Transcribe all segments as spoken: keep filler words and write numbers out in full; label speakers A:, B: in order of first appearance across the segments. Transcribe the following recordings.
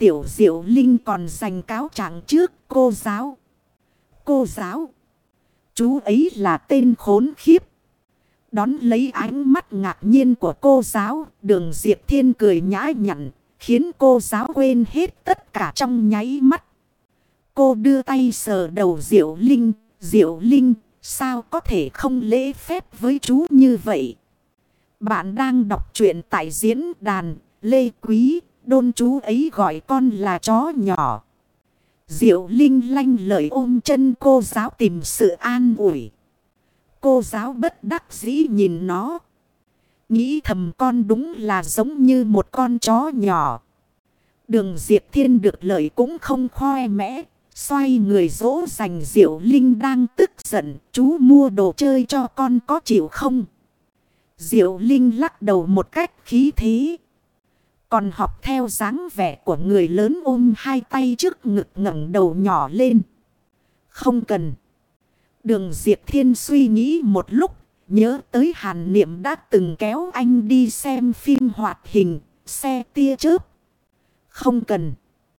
A: Tiểu Diệu Linh còn giành cáo trạng trước cô giáo. Cô giáo. Chú ấy là tên khốn khiếp. Đón lấy ánh mắt ngạc nhiên của cô giáo, Đường Diệp Thiên cười nhã nhặn, khiến cô giáo quên hết tất cả trong nháy mắt. Cô đưa tay sờ đầu Diệu Linh. Diệu Linh, sao có thể không lễ phép với chú như vậy? Bạn đang đọc truyện tại diễn đàn Lê Quý, đôn chú ấy gọi con là chó nhỏ. Diệu Linh lanh lợi ôm chân cô giáo tìm sự an ủi. Cô giáo bất đắc dĩ nhìn nó. Nghĩ thầm con đúng là giống như một con chó nhỏ. Đường Diệp Thiên được lợi cũng không khoe mẽ. Xoay người dỗ dành Diệu Linh đang tức giận. Chú mua đồ chơi cho con có chịu không? Diệu Linh lắc đầu một cách khí thế. Còn học theo dáng vẻ của người lớn ôm hai tay trước ngực ngẩng đầu nhỏ lên. Không cần. Đường Diệp Thiên suy nghĩ một lúc. Nhớ tới Hàn Niệm đã từng kéo anh đi xem phim hoạt hình. Xe tia chớp. Không cần.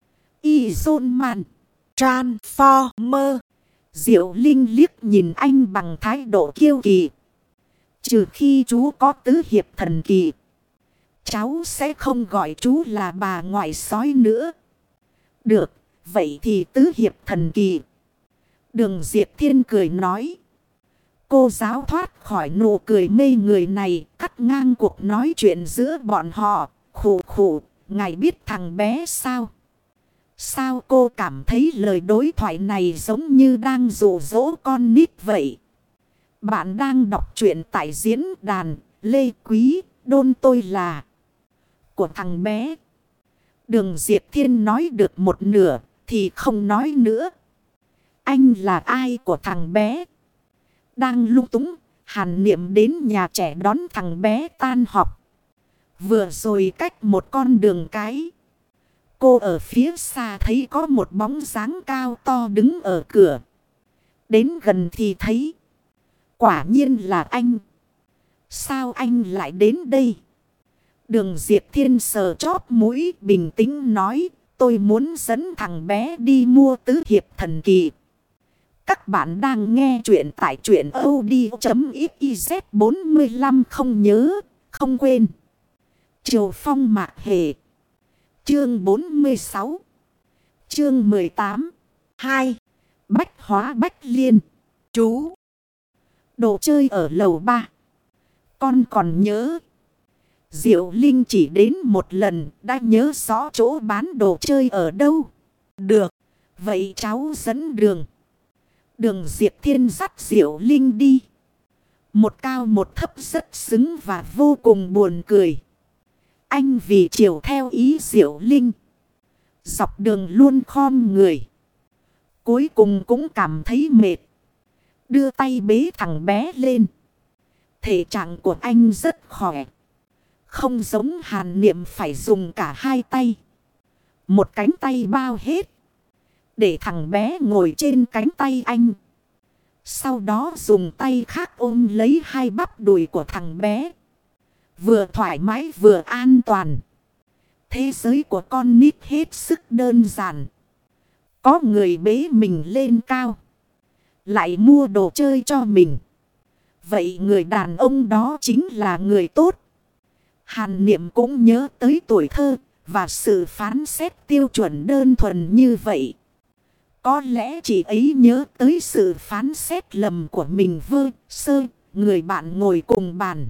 A: Iron-Man. Transformer. Diệu Linh liếc nhìn anh bằng thái độ kiêu kỳ. Trừ khi chú có tứ hiệp thần kỳ, cháu sẽ không gọi chú là bà ngoại sói nữa. Được, vậy thì tứ hiệp thần kỳ. Đường Diệp Thiên cười nói. Cô giáo thoát khỏi nụ cười mê người này, cắt ngang cuộc nói chuyện giữa bọn họ. Khủ khủ, ngài biết thằng bé sao? Sao cô cảm thấy lời đối thoại này giống như đang dụ dỗ con nít vậy? Bạn đang đọc truyện tại diễn đàn Lê Quý, đôn tôi là của thằng bé. Đường Diệp Thiên nói được một nửa thì không nói nữa. Anh là ai của thằng bé? Đang lung túng, Hàn Niệm đến nhà trẻ đón thằng bé tan học. Vừa rồi cách một con đường cái. Cô ở phía xa thấy có một bóng dáng cao to đứng ở cửa. Đến gần thì thấy. Quả nhiên là anh. Sao anh lại đến đây? Đường Diệp Thiên sờ chóp mũi bình tĩnh nói. Tôi muốn dẫn thằng bé đi mua tứ hiệp thần kỳ. Các bạn đang nghe chuyện tại truyện audio.xyz bốn lăm không nhớ, không quên. Triều Phong Mạc Hề. Chương bốn mươi sáu. Chương mười tám. hai. Bách hóa bách liên. Chú. Đồ chơi ở lầu ba. Con còn nhớ. Diệu Linh chỉ đến một lần đã nhớ rõ chỗ bán đồ chơi ở đâu. Được. Vậy cháu dẫn đường. Đường Diệp Thiên dắt Diệu Linh đi. Một cao một thấp rất xứng và vô cùng buồn cười. Anh vì chiều theo ý Diệu Linh. Dọc đường luôn khom người. Cuối cùng cũng cảm thấy mệt. Đưa tay bế thằng bé lên. Thể trạng của anh rất khỏe. Không giống Hàn Niệm phải dùng cả hai tay. Một cánh tay bao hết. Để thằng bé ngồi trên cánh tay anh. Sau đó dùng tay khác ôm lấy hai bắp đùi của thằng bé. Vừa thoải mái vừa an toàn. Thế giới của con nít hết sức đơn giản. Có người bế mình lên cao. Lại mua đồ chơi cho mình. Vậy người đàn ông đó chính là người tốt. Hàn Niệm cũng nhớ tới tuổi thơ. Và sự phán xét tiêu chuẩn đơn thuần như vậy. Có lẽ chị ấy nhớ tới sự phán xét lầm của mình vơ sơ. Người bạn ngồi cùng bàn.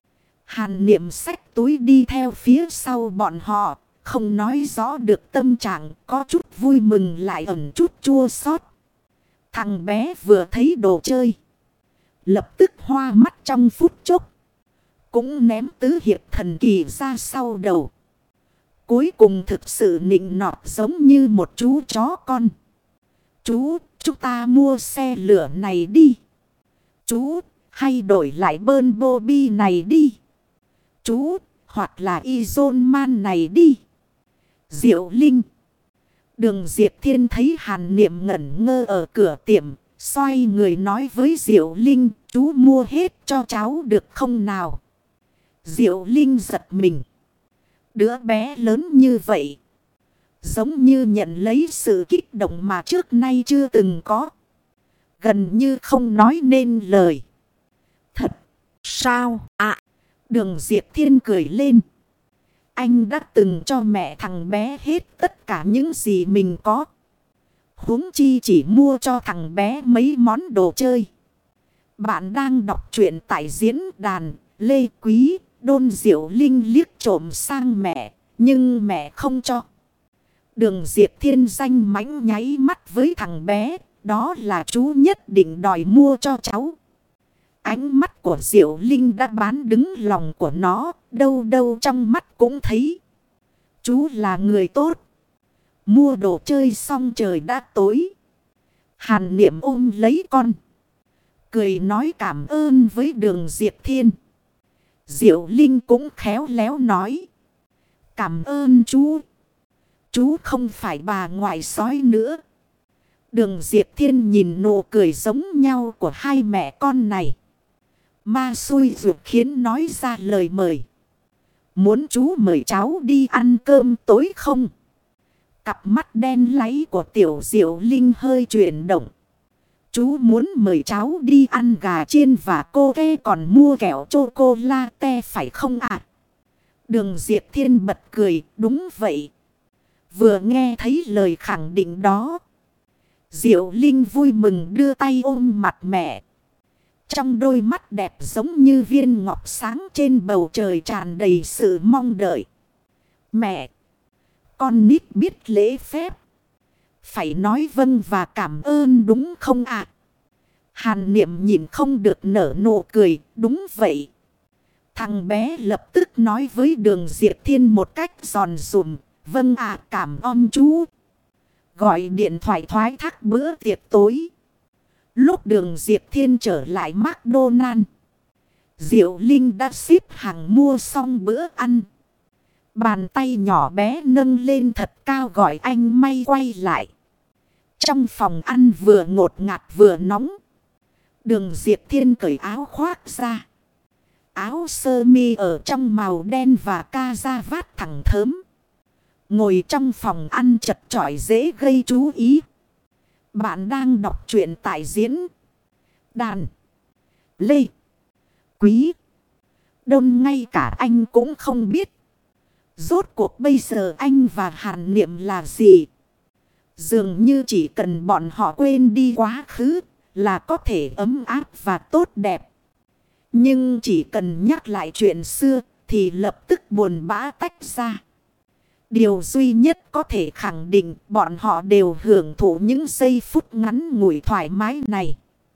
A: Hàn Niệm xách túi đi theo phía sau bọn họ. Không nói rõ được tâm trạng. Có chút vui mừng lại ẩn chút chua xót. Thằng bé vừa thấy đồ chơi. Lập tức hoa mắt trong phút chốc. Cũng ném tứ hiệp thần kỳ ra sau đầu. Cuối cùng thực sự nịnh nọt giống như một chú chó con. Chú, chúng ta mua xe lửa này đi. Chú, hay đổi lại bơn bô bi này đi. Chú, hoặc là Iron-Man này đi. Diệu Linh. Đường Diệp Thiên thấy Hàn Niệm ngẩn ngơ ở cửa tiệm. Xoay người nói với Diệu Linh. Chú mua hết cho cháu được không nào? Diệu Linh giật mình. Đứa bé lớn như vậy. Giống như nhận lấy sự kích động mà trước nay chưa từng có. Gần như không nói nên lời. Thật sao ạ? Đường Diệp Thiên cười lên. Anh đã từng cho mẹ thằng bé hết tất cả những gì mình có. Huống chi chỉ mua cho thằng bé mấy món đồ chơi. Bạn đang đọc truyện tại diễn đàn Lê Quý. Đôn Diệu Linh liếc trộm sang mẹ. Nhưng mẹ không cho. Đường Diệp Thiên danh mãnh nháy mắt với thằng bé. Đó là chú nhất định đòi mua cho cháu. Ánh mắt của Diệu Linh đã bán đứng lòng của nó. Đâu đâu trong mắt cũng thấy. Chú là người tốt. Mua đồ chơi xong trời đã tối. Hàn Niệm ôm lấy con. Cười nói cảm ơn với Đường Diệp Thiên. Diệu Linh cũng khéo léo nói. Cảm ơn chú. Chú không phải bà ngoại sói nữa. Đường Diệp Thiên nhìn nụ cười giống nhau của hai mẹ con này. Ma xui ruột khiến nói ra lời mời. Muốn chú mời cháu đi ăn cơm tối không? Cặp mắt đen láy của tiểu Diệu Linh hơi chuyển động. Chú muốn mời cháu đi ăn gà chiên và cô ke còn mua kẹo chocolate phải không ạ? À? Đường Diệp Thiên bật cười, đúng vậy. Vừa nghe thấy lời khẳng định đó. Diệu Linh vui mừng đưa tay ôm mặt mẹ. Trong đôi mắt đẹp giống như viên ngọc sáng trên bầu trời tràn đầy sự mong đợi. Mẹ! Con nít biết lễ phép. Phải nói vâng và cảm ơn đúng không ạ? À? Hàn Niệm nhìn không được nở nụ cười. Đúng vậy. Thằng bé lập tức nói với Đường Diệp Thiên một cách giòn giụm. Vâng ạ, cảm ơn chú. Gọi điện thoại thoái thác bữa tiệc tối. Lúc Đường Diệp Thiên trở lại McDonald's. Diệu Linh đã xếp hàng mua xong bữa ăn. Bàn tay nhỏ bé nâng lên thật cao gọi anh may quay lại. Trong phòng ăn vừa ngột ngạt vừa nóng. Đường Diệp Thiên cởi áo khoác ra. Áo sơ mi ở trong màu đen và ca da vát thẳng thớm. Ngồi trong phòng ăn chật chội dễ gây chú ý. Bạn đang đọc truyện tại diễn đàn Lê Quý. Đôn ngay cả anh cũng không biết. Rốt cuộc bây giờ anh và Hàn Niệm là gì? Dường như chỉ cần bọn họ quên đi quá khứ là có thể ấm áp và tốt đẹp. Nhưng chỉ cần nhắc lại chuyện xưa thì lập tức buồn bã tách ra. Điều duy nhất có thể khẳng định bọn họ đều hưởng thụ những giây phút ngắn ngủi thoải mái này.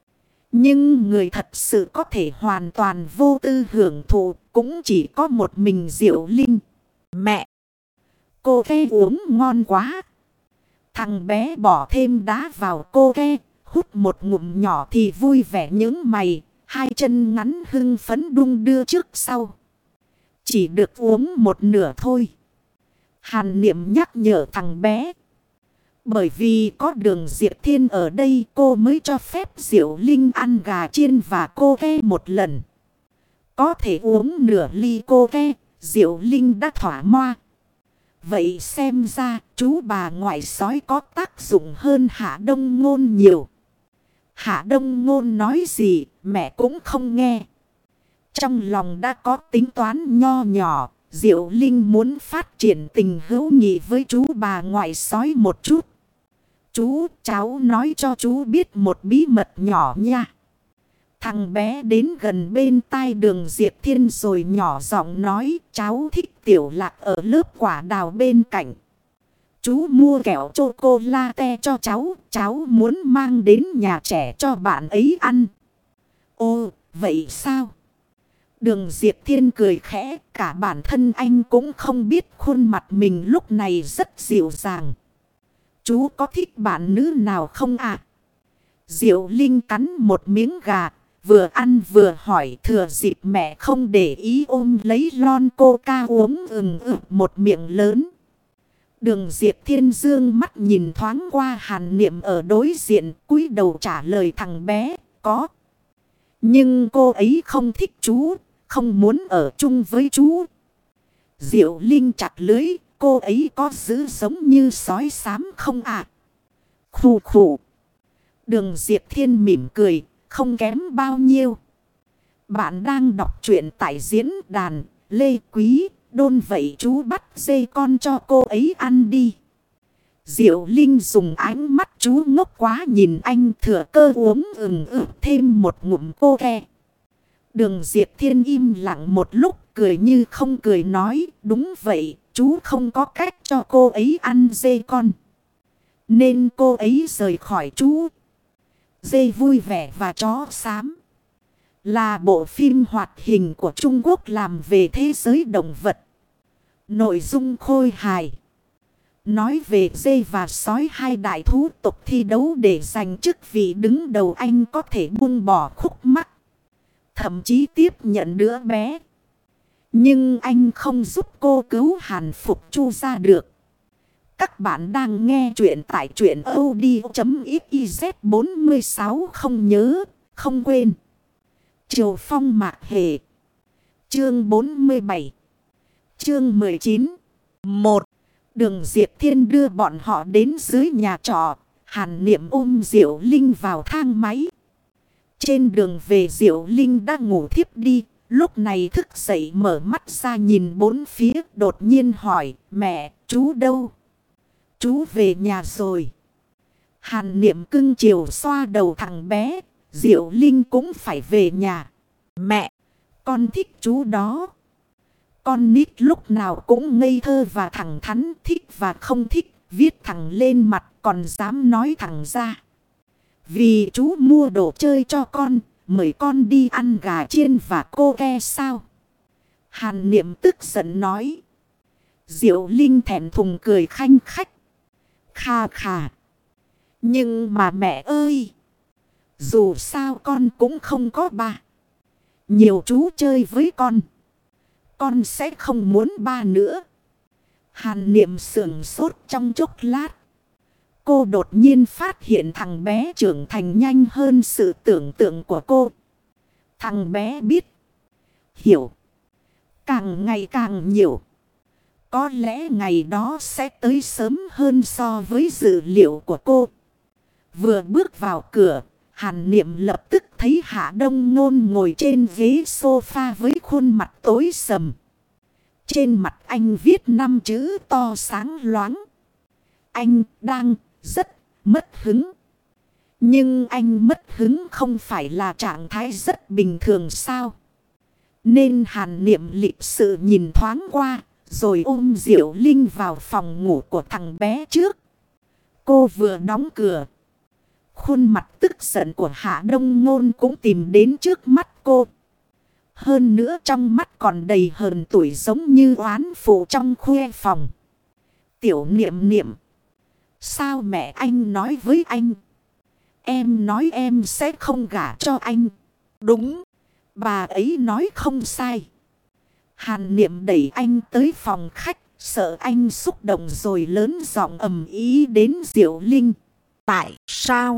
A: Nhưng người thật sự có thể hoàn toàn vô tư hưởng thụ cũng chỉ có một mình Diệu Linh. Mẹ! Cô ke uống ngon quá. Thằng bé bỏ thêm đá vào cô ke, hút một ngụm nhỏ thì vui vẻ những mày, hai chân ngắn hưng phấn đung đưa trước sau. Chỉ được uống một nửa thôi. Hàn Niệm nhắc nhở thằng bé. Bởi vì có Đường Diệp Thiên ở đây cô mới cho phép Diệu Linh ăn gà chiên và cô ke một lần. Có thể uống nửa ly cô ke, Diệu Linh đã thỏa moa. Vậy xem ra chú bà ngoại sói có tác dụng hơn Hạ Đông Ngôn nhiều. Hạ Đông Ngôn nói gì mẹ cũng không nghe. Trong lòng đã có tính toán nho nhỏ. Diệu Linh muốn phát triển tình hữu nghị với chú bà ngoại sói một chút. Chú, cháu nói cho chú biết một bí mật nhỏ nha. Thằng bé đến gần bên tai Đường Diệp Thiên rồi nhỏ giọng nói cháu thích Tiểu Lạc ở lớp quả đào bên cạnh. Chú mua kẹo chocolate cho cháu, cháu muốn mang đến nhà trẻ cho bạn ấy ăn. Ồ, vậy sao? Đường Diệp Thiên cười khẽ, cả bản thân anh cũng không biết khuôn mặt mình lúc này rất dịu dàng. Chú có thích bạn nữ nào không ạ? À? Diệu Linh cắn một miếng gà, vừa ăn vừa hỏi thừa dịp mẹ không để ý ôm lấy lon coca uống ừng ực một miệng lớn. Đường Diệp Thiên dương mắt nhìn thoáng qua Hàn Niệm ở đối diện, cúi đầu trả lời thằng bé, có. Nhưng cô ấy không thích chú, không muốn ở chung với chú. Diệu Linh chặt lưới, cô ấy có dữ giống như sói xám không ạ? À? Khủ khủ. Đường Diệp Thiên mỉm cười, không kém bao nhiêu. Bạn đang đọc truyện tại diễn đàn Lê Quý Đôn, vậy chú bắt dê con cho cô ấy ăn đi. Diệu Linh dùng ánh mắt chú ngốc quá nhìn anh, thừa cơ uống ừng ực thêm một ngụm cô ke. Đường Diệp Thiên im lặng một lúc, cười như không cười nói, đúng vậy, chú không có cách cho cô ấy ăn dê con, nên cô ấy rời khỏi chú. Dê vui vẻ và chó xám là bộ phim hoạt hình của Trung Quốc làm về thế giới động vật. Nội dung khôi hài, nói về dê và sói, hai đại thú tộc thi đấu để giành chức vị đứng đầu. Anh có thể buông bỏ khúc mắc, thậm chí tiếp nhận đứa bé, nhưng anh không giúp cô cứu Hàn Phục Chu ra được. Các bạn đang nghe chuyện tại truyện audio chấm xyz. Bốn mươi sáu không nhớ, không quên. Triều Phong Mạc Hề. Chương bốn mươi bảy. Chương mười chín. một. Đường Diệp Thiên đưa bọn họ đến dưới nhà trọ. Hàn Niệm ôm Diệu Linh vào thang máy. Trên đường về, Diệu Linh đã ngủ thiếp đi. Lúc này thức dậy mở mắt ra nhìn bốn phía, đột nhiên hỏi, mẹ, chú đâu? Chú về nhà rồi. Hàn Niệm cưng chiều xoa đầu thằng bé. Diệu Linh cũng phải về nhà. Mẹ, con thích chú đó. Con nít lúc nào cũng ngây thơ và thẳng thắn, thích và không thích, viết thẳng lên mặt còn dám nói thẳng ra. Vì chú mua đồ chơi cho con, mời con đi ăn gà chiên và cô ke sao? Hàn Niệm tức giận nói. Diệu Linh thẹn thùng cười khanh khách. Kha khà. Nhưng mà mẹ ơi, dù sao con cũng không có ba. Nhiều chú chơi với con, con sẽ không muốn ba nữa. Hàn Niệm sững sốt trong chốc lát. Cô đột nhiên phát hiện thằng bé trưởng thành nhanh hơn sự tưởng tượng của cô. Thằng bé biết, hiểu, càng ngày càng nhiều. Có lẽ ngày đó sẽ tới sớm hơn so với dự liệu của cô. Vừa bước vào cửa, Hàn Niệm lập tức thấy Hạ Đông Ngôn ngồi trên ghế sofa với khuôn mặt tối sầm. Trên mặt anh viết năm chữ to sáng loáng. Anh đang rất mất hứng. Nhưng anh mất hứng không phải là trạng thái rất bình thường sao? Nên Hàn Niệm lịch sự nhìn thoáng qua, rồi ôm Diệu Linh vào phòng ngủ của thằng bé trước. Cô vừa đóng cửa, khuôn mặt tức giận của Hạ Đông Ngôn cũng tìm đến trước mắt cô. Hơn nữa trong mắt còn đầy hờn tủi, giống như oán phụ trong khuê phòng. Tiểu Niệm Niệm, sao mẹ anh nói với anh? Em nói em sẽ không gả cho anh. Đúng, bà ấy nói không sai. Hàn Niệm đẩy anh tới phòng khách, sợ anh xúc động rồi lớn giọng ầm ý đến Diệu Linh. Tại sao?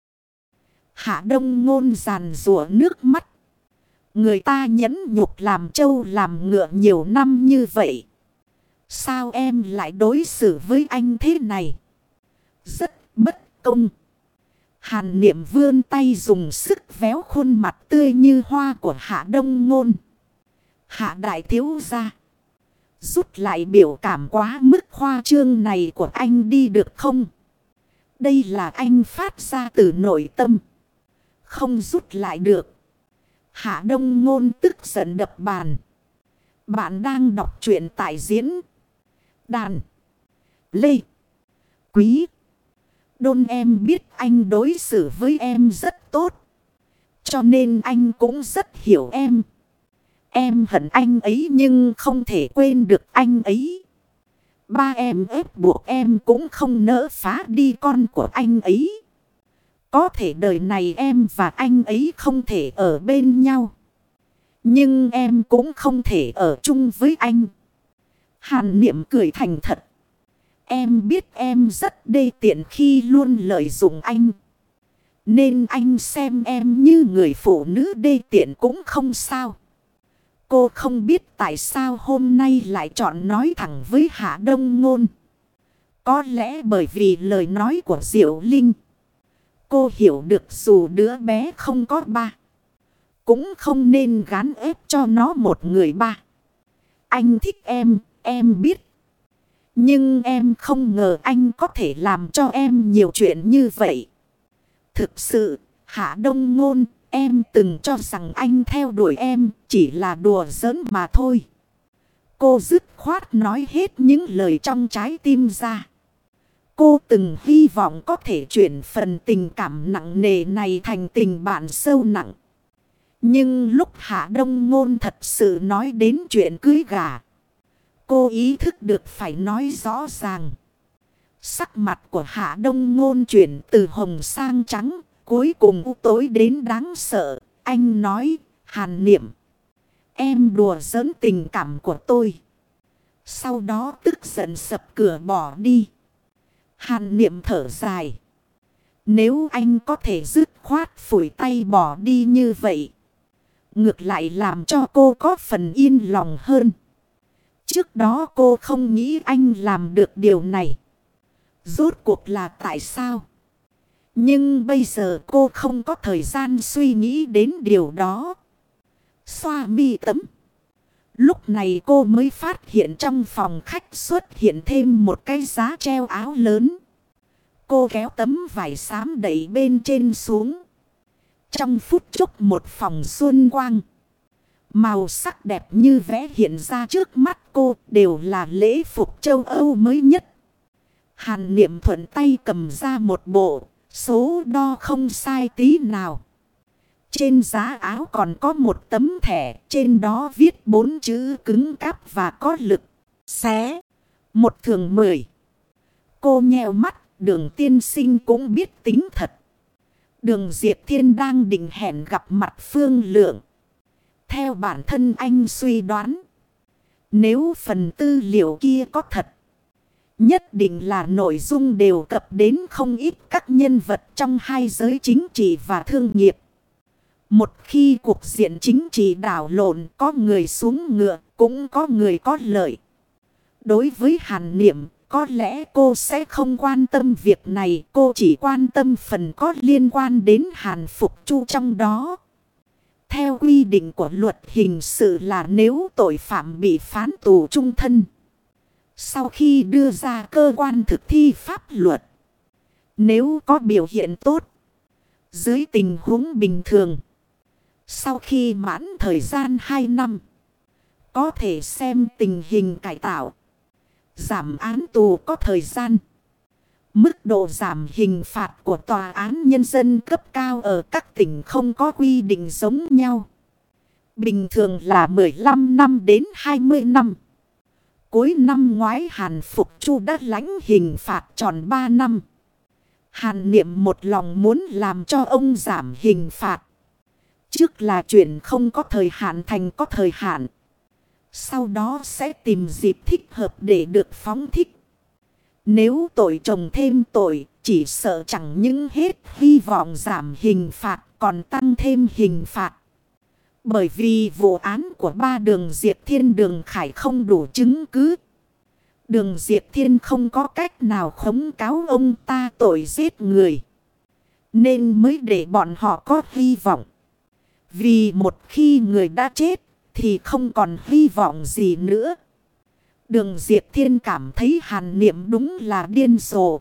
A: Hạ Đông Ngôn giàn giụa nước mắt. Người ta nhẫn nhục làm trâu làm ngựa nhiều năm như vậy, sao em lại đối xử với anh thế này? Rất bất công. Hàn Niệm vươn tay dùng sức véo khuôn mặt tươi như hoa của Hạ Đông Ngôn. Hạ đại thiếu gia, rút lại biểu cảm quá mức khoa trương này của anh đi được không? Đây là anh phát ra từ nội tâm, không rút lại được. Hạ Đông Ngôn tức giận đập bàn. Bạn đang đọc truyện tại diễn đàn Lê Quý Đôn. Em biết anh đối xử với em rất tốt, cho nên anh cũng rất hiểu em. Em hận anh ấy nhưng không thể quên được anh ấy. Ba em ép buộc em cũng không nỡ phá đi con của anh ấy. Có thể đời này em và anh ấy không thể ở bên nhau, nhưng em cũng không thể ở chung với anh. Hàn Niệm cười thành thật. Em biết em rất đê tiện khi luôn lợi dụng anh, nên anh xem em như người phụ nữ đê tiện cũng không sao. Cô không biết tại sao hôm nay lại chọn nói thẳng với Hạ Đông Ngôn. Có lẽ bởi vì lời nói của Diệu Linh. Cô hiểu được dù đứa bé không có ba, cũng không nên gán ép cho nó một người ba. Anh thích em, em biết. Nhưng em không ngờ anh có thể làm cho em nhiều chuyện như vậy. Thực sự, Hạ Đông Ngôn, em từng cho rằng anh theo đuổi em chỉ là đùa giỡn mà thôi. Cô dứt khoát nói hết những lời trong trái tim ra. Cô từng hy vọng có thể chuyển phần tình cảm nặng nề này thành tình bạn sâu nặng. Nhưng lúc Hạ Đông Ngôn thật sự nói đến chuyện cưới gả, cô ý thức được phải nói rõ ràng. Sắc mặt của Hạ Đông Ngôn chuyển từ hồng sang trắng, cuối cùng u tối đến đáng sợ. Anh nói, Hàn Niệm, em đùa giỡn tình cảm của tôi. Sau đó tức giận sập cửa bỏ đi. Hàn Niệm thở dài. Nếu anh có thể dứt khoát phủi tay bỏ đi như vậy, ngược lại làm cho cô có phần yên lòng hơn. Trước đó cô không nghĩ anh làm được điều này. Rốt cuộc là tại sao? Nhưng bây giờ cô không có thời gian suy nghĩ đến điều đó. Xoa mi tấm. Lúc này cô mới phát hiện trong phòng khách xuất hiện thêm một cái giá treo áo lớn. Cô kéo tấm vải xám đẩy bên trên xuống. Trong phút chốc một phòng xuân quang. Màu sắc đẹp như vẽ hiện ra trước mắt cô đều là lễ phục châu Âu mới nhất. Hàn Niệm thuận tay cầm ra một bộ, số đo không sai tí nào. Trên giá áo còn có một tấm thẻ, trên đó viết bốn chữ cứng cáp và có lực. Xé, một thường mười. Cô nheo mắt, Đường tiên sinh cũng biết tính thật. Đường Diệp Thiên đang định hẹn gặp mặt Phương Lượng. Theo bản thân anh suy đoán, nếu phần tư liệu kia có thật, nhất định là nội dung đều cập đến không ít các nhân vật trong hai giới chính trị và thương nghiệp. Một khi cuộc diện chính trị đảo lộn, có người xuống ngựa, cũng có người có lợi. Đối với Hàn Niệm, có lẽ cô sẽ không quan tâm việc này, cô chỉ quan tâm phần có liên quan đến Hàn Phục Chu trong đó. Theo quy định của luật hình sự là nếu tội phạm bị phán tù chung thân, sau khi đưa ra cơ quan thực thi pháp luật, nếu có biểu hiện tốt, dưới tình huống bình thường, sau khi mãn thời gian hai năm, có thể xem tình hình cải tạo, giảm án tù có thời gian. Mức độ giảm hình phạt của tòa án nhân dân cấp cao ở các tỉnh không có quy định giống nhau. Bình thường là mười lăm năm đến hai mươi năm. Cuối năm ngoái Hàn Phục Chu đã lãnh hình phạt tròn ba năm. Hàn Niệm một lòng muốn làm cho ông giảm hình phạt. Trước là chuyện không có thời hạn thành có thời hạn. Sau đó sẽ tìm dịp thích hợp để được phóng thích. Nếu tội chồng thêm tội, chỉ sợ chẳng những hết hy vọng giảm hình phạt còn tăng thêm hình phạt. Bởi vì vụ án của ba Đường Diệp Thiên Đường Khải không đủ chứng cứ. Đường Diệp Thiên không có cách nào khống cáo ông ta tội giết người, nên mới để bọn họ có hy vọng. Vì một khi người đã chết thì không còn hy vọng gì nữa. Đường Diệp Thiên cảm thấy Hàn Niệm đúng là điên rồ.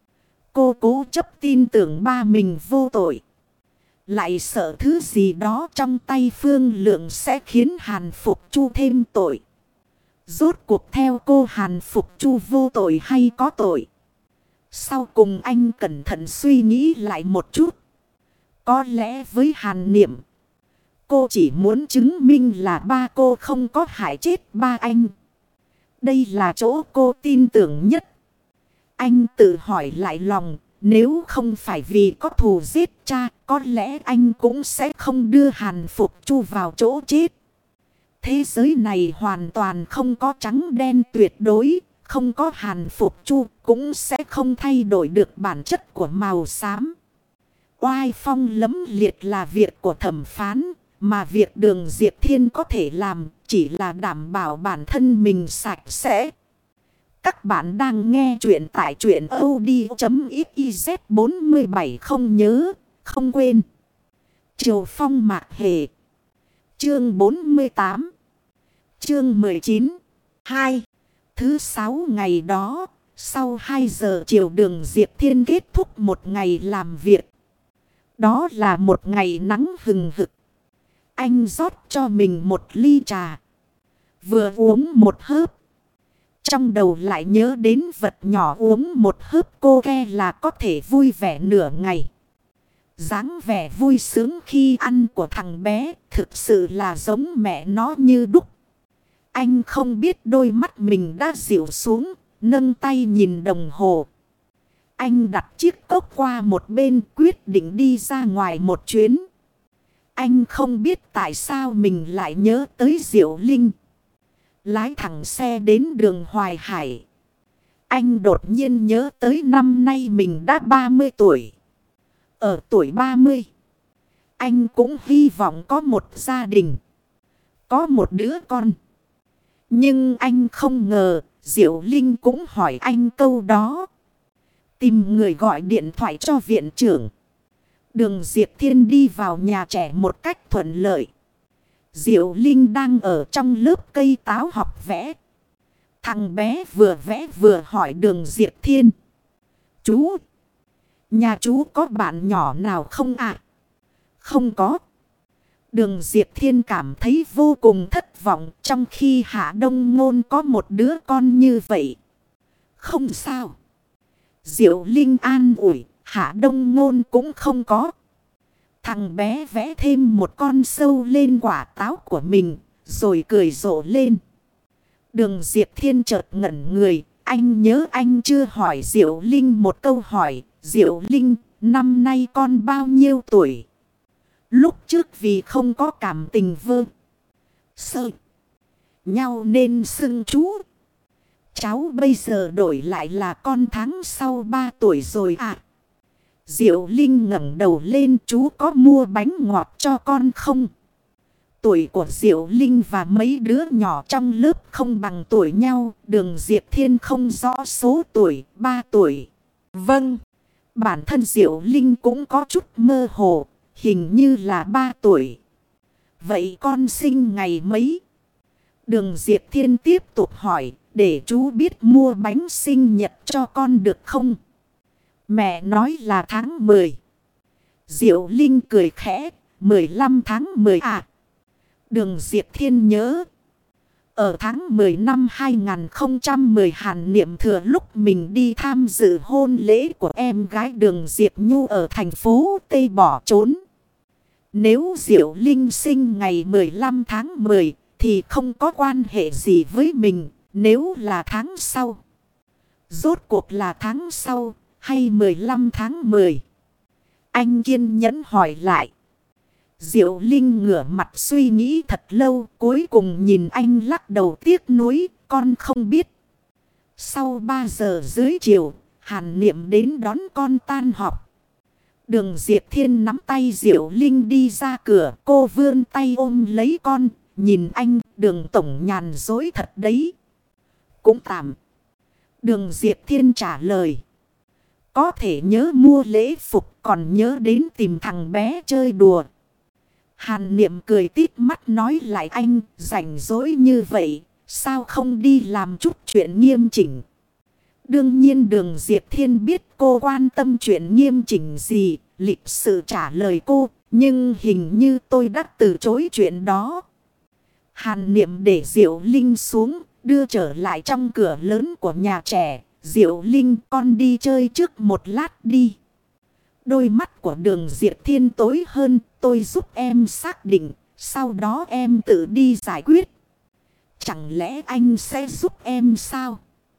A: Cô cố chấp tin tưởng ba mình vô tội, lại sợ thứ gì đó trong tay Phương Lượng sẽ khiến Hàn Phục Chu thêm tội. Rốt cuộc theo cô, Hàn Phục Chu vô tội hay có tội? Sau cùng anh cẩn thận suy nghĩ lại một chút. Có lẽ với Hàn Niệm, cô chỉ muốn chứng minh là ba cô không có hại chết ba anh. Đây là chỗ cô tin tưởng nhất. Anh tự hỏi lại lòng, nếu không phải vì có thù giết cha, có lẽ anh cũng sẽ không đưa Hàn Phục Chu vào chỗ chết. Thế giới này hoàn toàn không có trắng đen tuyệt đối, không có Hàn Phục Chu cũng sẽ không thay đổi được bản chất của màu xám. Oai phong lẫm liệt là việc của thẩm phán, Mà việc Đường Diệp Thiên có thể làm chỉ là đảm bảo bản thân mình sạch sẽ. Các bạn đang nghe chuyện tại truyện audio.xyz bốn bảy không nhớ, không quên. Triều Phong Mạc Hề. Chương bốn mươi tám. Chương mười chín. hai. Thứ sáu ngày đó, sau hai giờ chiều Đường Diệp Thiên kết thúc một ngày làm việc. Đó là một ngày nắng hừng hực. Anh rót cho mình một ly trà. Vừa uống một hớp, trong đầu lại nhớ đến vật nhỏ uống một hớp cô ke là có thể vui vẻ nửa ngày. Dáng vẻ vui sướng khi ăn của thằng bé thực sự là giống mẹ nó như đúc. Anh không biết đôi mắt mình đã dịu xuống, nâng tay nhìn đồng hồ. Anh đặt chiếc cốc qua một bên, quyết định đi ra ngoài một chuyến. Anh không biết tại sao mình lại nhớ tới Diệu Linh. Lái thẳng xe đến đường Hoài Hải. Anh đột nhiên nhớ tới năm nay mình đã ba mươi tuổi. Ở tuổi ba mươi, anh cũng hy vọng có một gia đình, có một đứa con. Nhưng anh không ngờ Diệu Linh cũng hỏi anh câu đó. Tìm người gọi điện thoại cho viện trưởng. Đường Diệp Thiên đi vào nhà trẻ một cách thuận lợi. Diệu Linh đang ở trong lớp cây táo học vẽ. Thằng bé vừa vẽ vừa hỏi Đường Diệp Thiên. Chú, nhà chú có bạn nhỏ nào không ạ? À? Không có. Đường Diệp Thiên cảm thấy vô cùng thất vọng trong khi Hạ Đông Ngôn có một đứa con như vậy. Không sao. Diệu Linh an ủi, Hạ Đông Ngôn cũng không có. Thằng bé vẽ thêm một con sâu lên quả táo của mình, rồi cười rộ lên. Đường Diệp Thiên chợt ngẩn người, anh nhớ anh chưa hỏi Diệu Linh một câu hỏi. Diệu Linh, năm nay con bao nhiêu tuổi? Lúc trước vì không có cảm tình vơ sợ nhau nên xưng chú. Cháu bây giờ đổi lại là con tháng sau ba tuổi rồi à? Diệu Linh ngẩng đầu lên, chú có mua bánh ngọt cho con không? Tuổi của Diệu Linh và mấy đứa nhỏ trong lớp không bằng tuổi nhau. Đường Diệp Thiên không rõ số tuổi, ba tuổi. Vâng, bản thân Diệu Linh cũng có chút mơ hồ, hình như là ba tuổi. Vậy con sinh ngày mấy? Đường Diệp Thiên tiếp tục hỏi, để chú biết mua bánh sinh nhật cho con được không? Mẹ nói là tháng mười. Diệu Linh cười khẽ, mười lăm tháng mười à? Đường Diệp Thiên nhớ. Ở tháng mười năm hai nghìn không trăm mười Hàn Niệm thừa lúc mình đi tham dự hôn lễ của em gái Đường Diệp Nhu ở thành phố Tây bỏ trốn. Nếu Diệu Linh sinh ngày mười lăm tháng mười thì không có quan hệ gì với mình. Nếu là tháng sau, rốt cuộc là tháng sau hay mười lăm tháng mười? Anh kiên nhẫn hỏi lại. Diệu Linh ngửa mặt suy nghĩ thật lâu, cuối cùng nhìn anh lắc đầu tiếc nuối, con không biết. Sau ba giờ dưới chiều, Hàn Niệm đến đón con tan học. Đường Diệp Thiên nắm tay Diệu Linh đi ra cửa, cô vươn tay ôm lấy con, nhìn anh, Đường tổng nhàn dối thật đấy. Cũng tạm. Đường Diệp Thiên trả lời. Có thể nhớ mua lễ phục, còn nhớ đến tìm thằng bé chơi đùa. Hàn Niệm cười tít mắt nói lại, anh rảnh rỗi như vậy, sao không đi làm chút chuyện nghiêm chỉnh? Đương nhiên Đường Diệp Thiên biết cô quan tâm chuyện nghiêm chỉnh gì, lịch sự trả lời cô, nhưng hình như tôi đã từ chối chuyện đó. Hàn Niệm để Diệu Linh xuống, đưa trở lại trong cửa lớn của nhà trẻ. Diệu Linh, con đi chơi trước một lát đi. Đôi mắt của Đường Diệp Thiên tối hơn, tôi giúp em xác định, sau đó em tự đi giải quyết. Chẳng lẽ anh sẽ giúp em sao?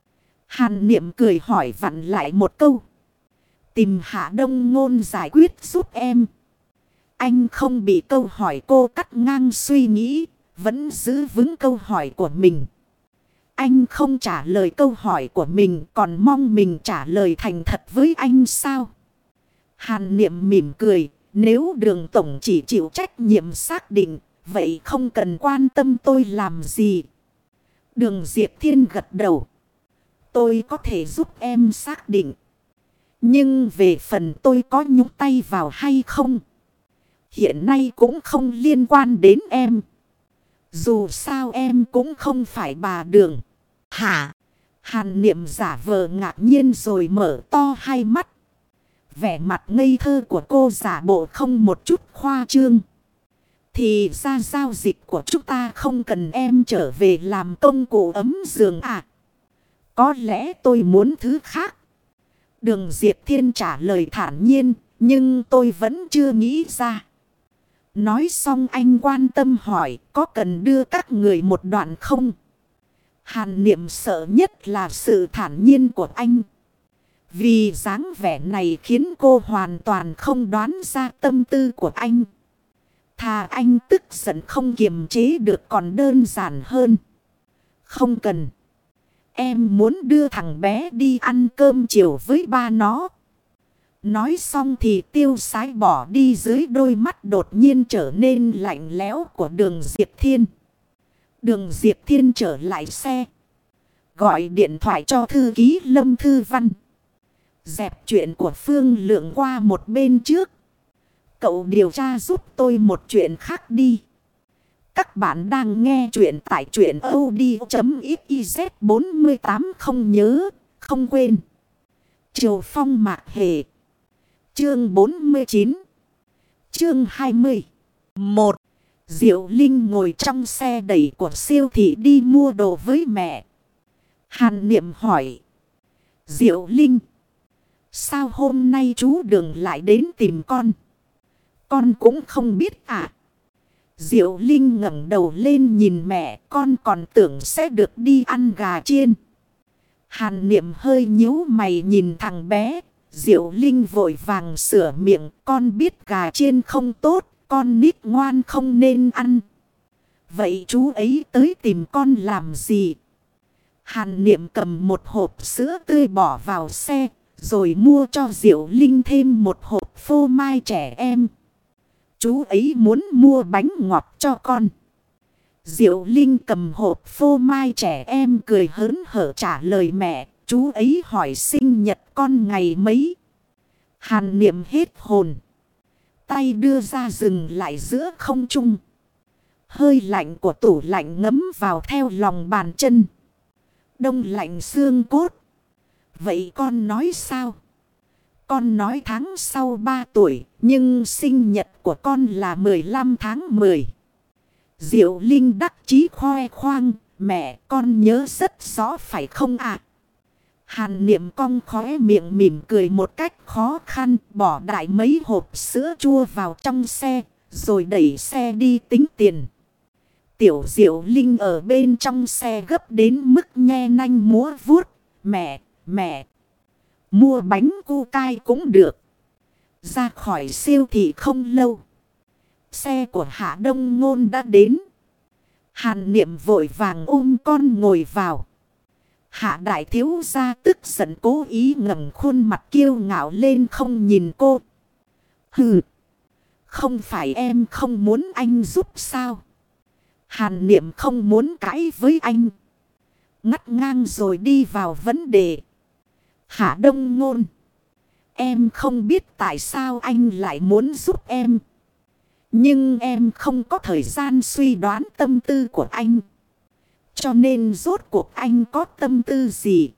A: Hàn Niệm cười hỏi vặn lại một câu. Tìm Hạ Đông Ngôn giải quyết giúp em. Anh không bị câu hỏi cô cắt ngang suy nghĩ, vẫn giữ vững câu hỏi của mình. Anh không trả lời câu hỏi của mình, còn mong mình trả lời thành thật với anh sao? Hàn Niệm mỉm cười, Nếu Đường tổng chỉ chịu trách nhiệm xác định, vậy không cần quan tâm tôi làm gì. Đường Diệp Thiên gật đầu. Tôi có thể giúp em xác định. Nhưng về phần tôi có nhúng tay vào hay không, hiện nay cũng không liên quan đến em. Dù sao em cũng không phải bà Đường. Hả? Hàn Niệm giả vờ ngạc nhiên rồi mở to hai mắt. Vẻ mặt ngây thơ của cô giả bộ không một chút khoa trương. Thì ra giao dịch của chúng ta không cần em trở về làm công cụ ấm giường à? Có lẽ tôi muốn thứ khác. Đường Diệp Thiên trả lời thản nhiên, nhưng tôi vẫn chưa nghĩ ra. Nói xong anh quan tâm hỏi, có cần đưa các người một đoạn không? Hàn Niệm sợ nhất là sự thản nhiên của anh. Vì dáng vẻ này khiến cô hoàn toàn không đoán ra tâm tư của anh. Thà anh tức giận không kiềm chế được còn đơn giản hơn. Không cần. Em muốn đưa thằng bé đi ăn cơm chiều với ba nó. Nói xong thì tiêu sái bỏ đi dưới đôi mắt đột nhiên trở nên lạnh lẽo của Đường Diệp Thiên. Đường Diệp Thiên trở lại xe. Gọi điện thoại cho thư ký Lâm Thư Văn. Dẹp chuyện của Phương Lượng qua một bên trước. Cậu điều tra giúp tôi một chuyện khác đi. Các bạn đang nghe chuyện tại truyện audio.xyz bốn tám không nhớ, không quên. Triều Phong Mạc Hề. Chương bốn mươi chín. Chương hai mươi. một. Diệu Linh ngồi trong xe đẩy của siêu thị đi mua đồ với mẹ. Hàn Niệm hỏi. Diệu Linh, sao hôm nay chú Đường lại đến tìm con? Con cũng không biết à? Diệu Linh ngẩng đầu lên nhìn mẹ, con còn tưởng sẽ được đi ăn gà chiên. Hàn Niệm hơi nhíu mày nhìn thằng bé. Diệu Linh vội vàng sửa miệng, con biết gà chiên không tốt, con nít ngoan không nên ăn. Vậy chú ấy tới tìm con làm gì? Hàn Niệm cầm một hộp sữa tươi bỏ vào xe, rồi mua cho Diệu Linh thêm một hộp phô mai trẻ em. Chú ấy muốn mua bánh ngọt cho con. Diệu Linh cầm hộp phô mai trẻ em cười hớn hở trả lời mẹ. Chú ấy hỏi sinh nhật con ngày mấy. Hàn Niệm hết hồn. Tay đưa ra dừng lại giữa không trung. Hơi lạnh của tủ lạnh ngấm vào theo lòng bàn chân. Đông lạnh xương cốt. Vậy con nói sao? Con nói tháng sau ba tuổi. Nhưng sinh nhật của con là mười lăm tháng mười. Diệu Linh đắc chí khoe khoang. Mẹ, con nhớ rất rõ phải không ạ? À? Hàn Niệm cong khóe miệng mỉm cười một cách khó khăn, bỏ đại mấy hộp sữa chua vào trong xe, rồi đẩy xe đi tính tiền. Tiểu Diệu Linh ở bên trong xe gấp đến mức nhe nanh múa vuốt. Mẹ, mẹ, mua bánh cu cai cũng được. Ra khỏi siêu thị không lâu, xe của Hạ Đông Ngôn đã đến. Hàn Niệm vội vàng ôm con ngồi vào. Hạ đại thiếu gia tức giận cố ý ngẩng khuôn mặt kiêu ngạo lên không nhìn cô. Hừ, không phải em không muốn anh giúp sao? Hàn Niệm không muốn cãi với anh. Ngắt ngang rồi đi vào vấn đề. Hạ Đông Ngôn, em không biết tại sao anh lại muốn giúp em. Nhưng em không có thời gian suy đoán tâm tư của anh. Cho nên rốt cuộc anh có tâm tư gì?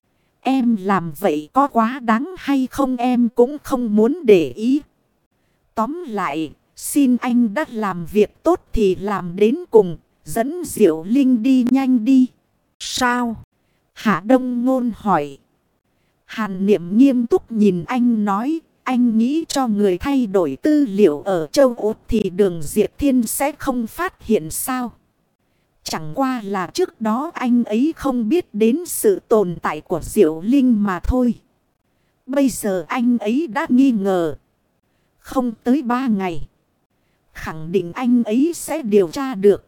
A: Em làm vậy có quá đáng hay không em cũng không muốn để ý. Tóm lại, xin anh đã làm việc tốt thì làm đến cùng. Dẫn Diệu Linh đi nhanh đi. Sao? Hạ Đông Ngôn hỏi. Hàn Niệm nghiêm túc nhìn anh nói. Anh nghĩ cho người thay đổi tư liệu ở châu Úc thì Đường Diệp Thiên sẽ không phát hiện sao? Chẳng qua là trước đó anh ấy không biết đến sự tồn tại của Diệu Linh mà thôi. Bây giờ anh ấy đã nghi ngờ. Không tới ba ngày, khẳng định anh ấy sẽ điều tra được.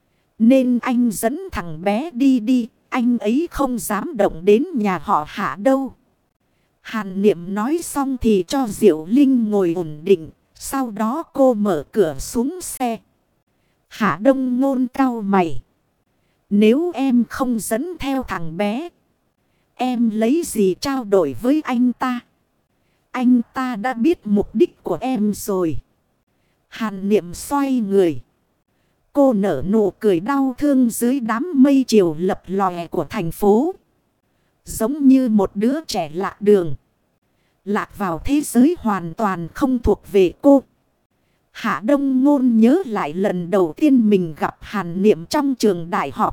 A: Nên anh dẫn thằng bé đi đi. Anh ấy không dám động đến nhà họ Hạ đâu. Hàn Niệm nói xong thì cho Diệu Linh ngồi ổn định. Sau đó cô mở cửa xuống xe. Hạ Đông Ngôn cau mày. Nếu em không dẫn theo thằng bé, em lấy gì trao đổi với anh ta? Anh ta đã biết mục đích của em rồi. Hàn Niệm xoay người. Cô nở nụ cười đau thương dưới đám mây chiều lập lòe của thành phố. Giống như một đứa trẻ lạc đường. Lạc vào thế giới hoàn toàn không thuộc về cô. Hạ Đông Ngôn nhớ lại lần đầu tiên mình gặp Hàn Niệm trong trường đại học.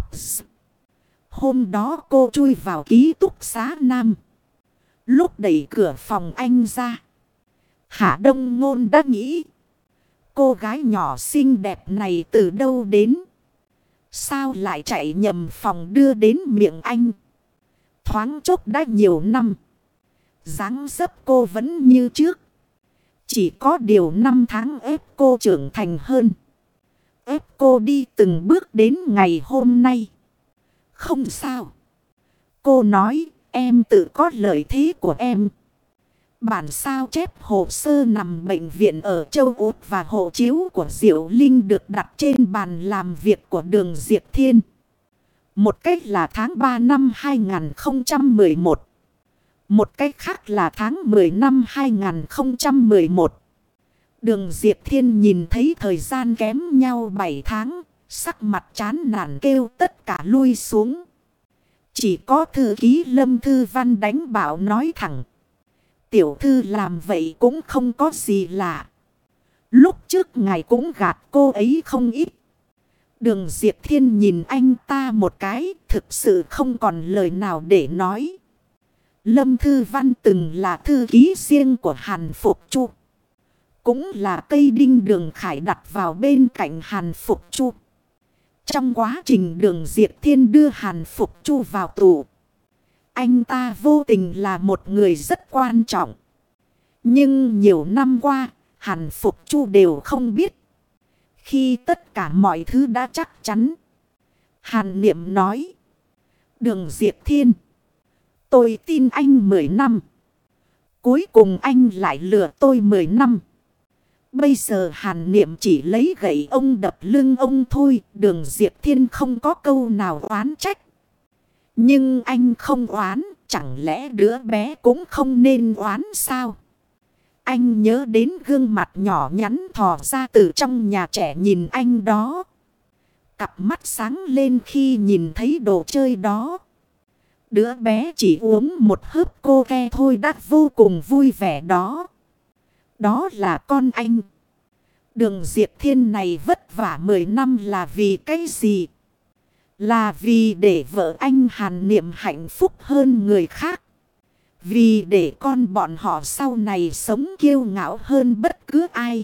A: Hôm đó cô chui vào ký túc xá nam. Lúc đẩy cửa phòng anh ra, Hạ Đông Ngôn đã nghĩ, cô gái nhỏ xinh đẹp này từ đâu đến? Sao lại chạy nhầm phòng đưa đến miệng anh? Thoáng chốc đã nhiều năm, dáng dấp cô vẫn như trước. Chỉ có điều năm tháng ép cô trưởng thành hơn. Ép cô đi từng bước đến ngày hôm nay. Không sao. Cô nói em tự có lợi thế của em. Bản sao chép hồ sơ nằm bệnh viện ở châu Úc và hộ chiếu của Diệu Linh được đặt trên bàn làm việc của Đường Diệp Thiên. Một cách là tháng ba năm hai nghìn không trăm mười một. Một cách khác là tháng mười năm hai nghìn không trăm mười một. Đường Diệp Thiên nhìn thấy thời gian kém nhau bảy tháng. Sắc mặt chán nản kêu tất cả lui xuống. Chỉ có thư ký Lâm Thư Văn đánh bảo nói thẳng. Tiểu thư làm vậy cũng không có gì lạ. Lúc trước ngài cũng gạt cô ấy không ít. Đường Diệp Thiên nhìn anh ta một cái, thực sự không còn lời nào để nói. Lâm Thư Văn từng là thư ký riêng của Hàn Phục Chu. Cũng là cây đinh Đường Khải đặt vào bên cạnh Hàn Phục Chu. Trong quá trình Đường Diệp Thiên đưa Hàn Phục Chu vào tù, anh ta vô tình là một người rất quan trọng. Nhưng nhiều năm qua, Hàn Phục Chu đều không biết. Khi tất cả mọi thứ đã chắc chắn, Hàn Niệm nói. Đường Diệp Thiên, tôi tin anh mười năm. Cuối cùng anh lại lừa tôi mười năm. Bây giờ Hàn Niệm chỉ lấy gậy ông đập lưng ông thôi. Đường Diệp Thiên không có câu nào oán trách. Nhưng anh không oán, chẳng lẽ đứa bé cũng không nên oán sao? Anh nhớ đến gương mặt nhỏ nhắn thò ra từ trong nhà trẻ nhìn anh đó. Cặp mắt sáng lên khi nhìn thấy đồ chơi đó. Đứa bé chỉ uống một hớp cô ke thôi đã vô cùng vui vẻ đó. Đó là con anh. Đường Diệp Thiên này vất vả mười năm là vì cái gì? Là vì để vợ anh Hàn Niệm hạnh phúc hơn người khác. Vì để con bọn họ sau này sống kiêu ngạo hơn bất cứ ai.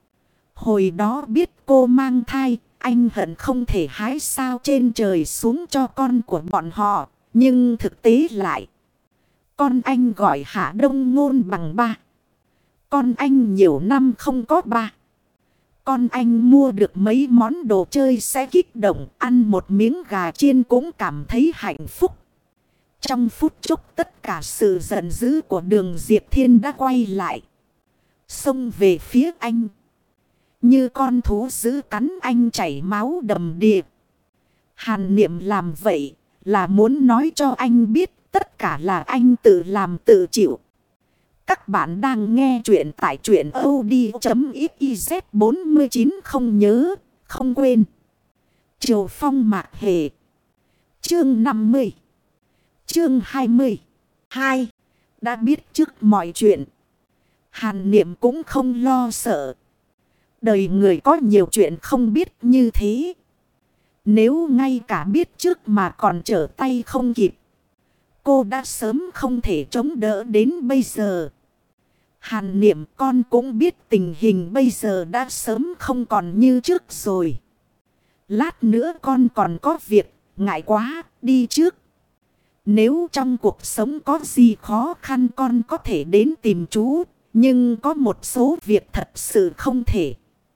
A: Hồi đó biết cô mang thai, anh hận không thể hái sao trên trời xuống cho con của bọn họ. Nhưng thực tế lại, con anh gọi Hạ Đông Ngôn bằng ba. Con anh nhiều năm không có ba. Con anh mua được mấy món đồ chơi sẽ kích động, ăn một miếng gà chiên cũng cảm thấy hạnh phúc. Trong phút chốc tất cả sự giận dữ của Đường Diệp Thiên đã quay lại. Xông về phía anh. Như con thú dữ cắn anh chảy máu đầm đìa. Hàn Niệm làm vậy là muốn nói cho anh biết tất cả là anh tự làm tự chịu. Các bạn đang nghe chuyện tại truyện audio.xyz bốn chín không nhớ, không quên. Triều Phong Mạc Hề. Chương năm mươi. Chương hai mươi. hai. Đã biết trước mọi chuyện, Hàn Niệm cũng không lo sợ. Đời người có nhiều chuyện không biết như thế. Nếu ngay cả biết trước mà còn trở tay không kịp, cô đã sớm không thể chống đỡ đến bây giờ. Hàn Niệm, con cũng biết tình hình bây giờ đã sớm không còn như trước rồi. Lát nữa con còn có việc, ngại quá, đi trước. Nếu trong cuộc sống có gì khó khăn con có thể đến tìm chú, nhưng có một số việc thật sự không thể.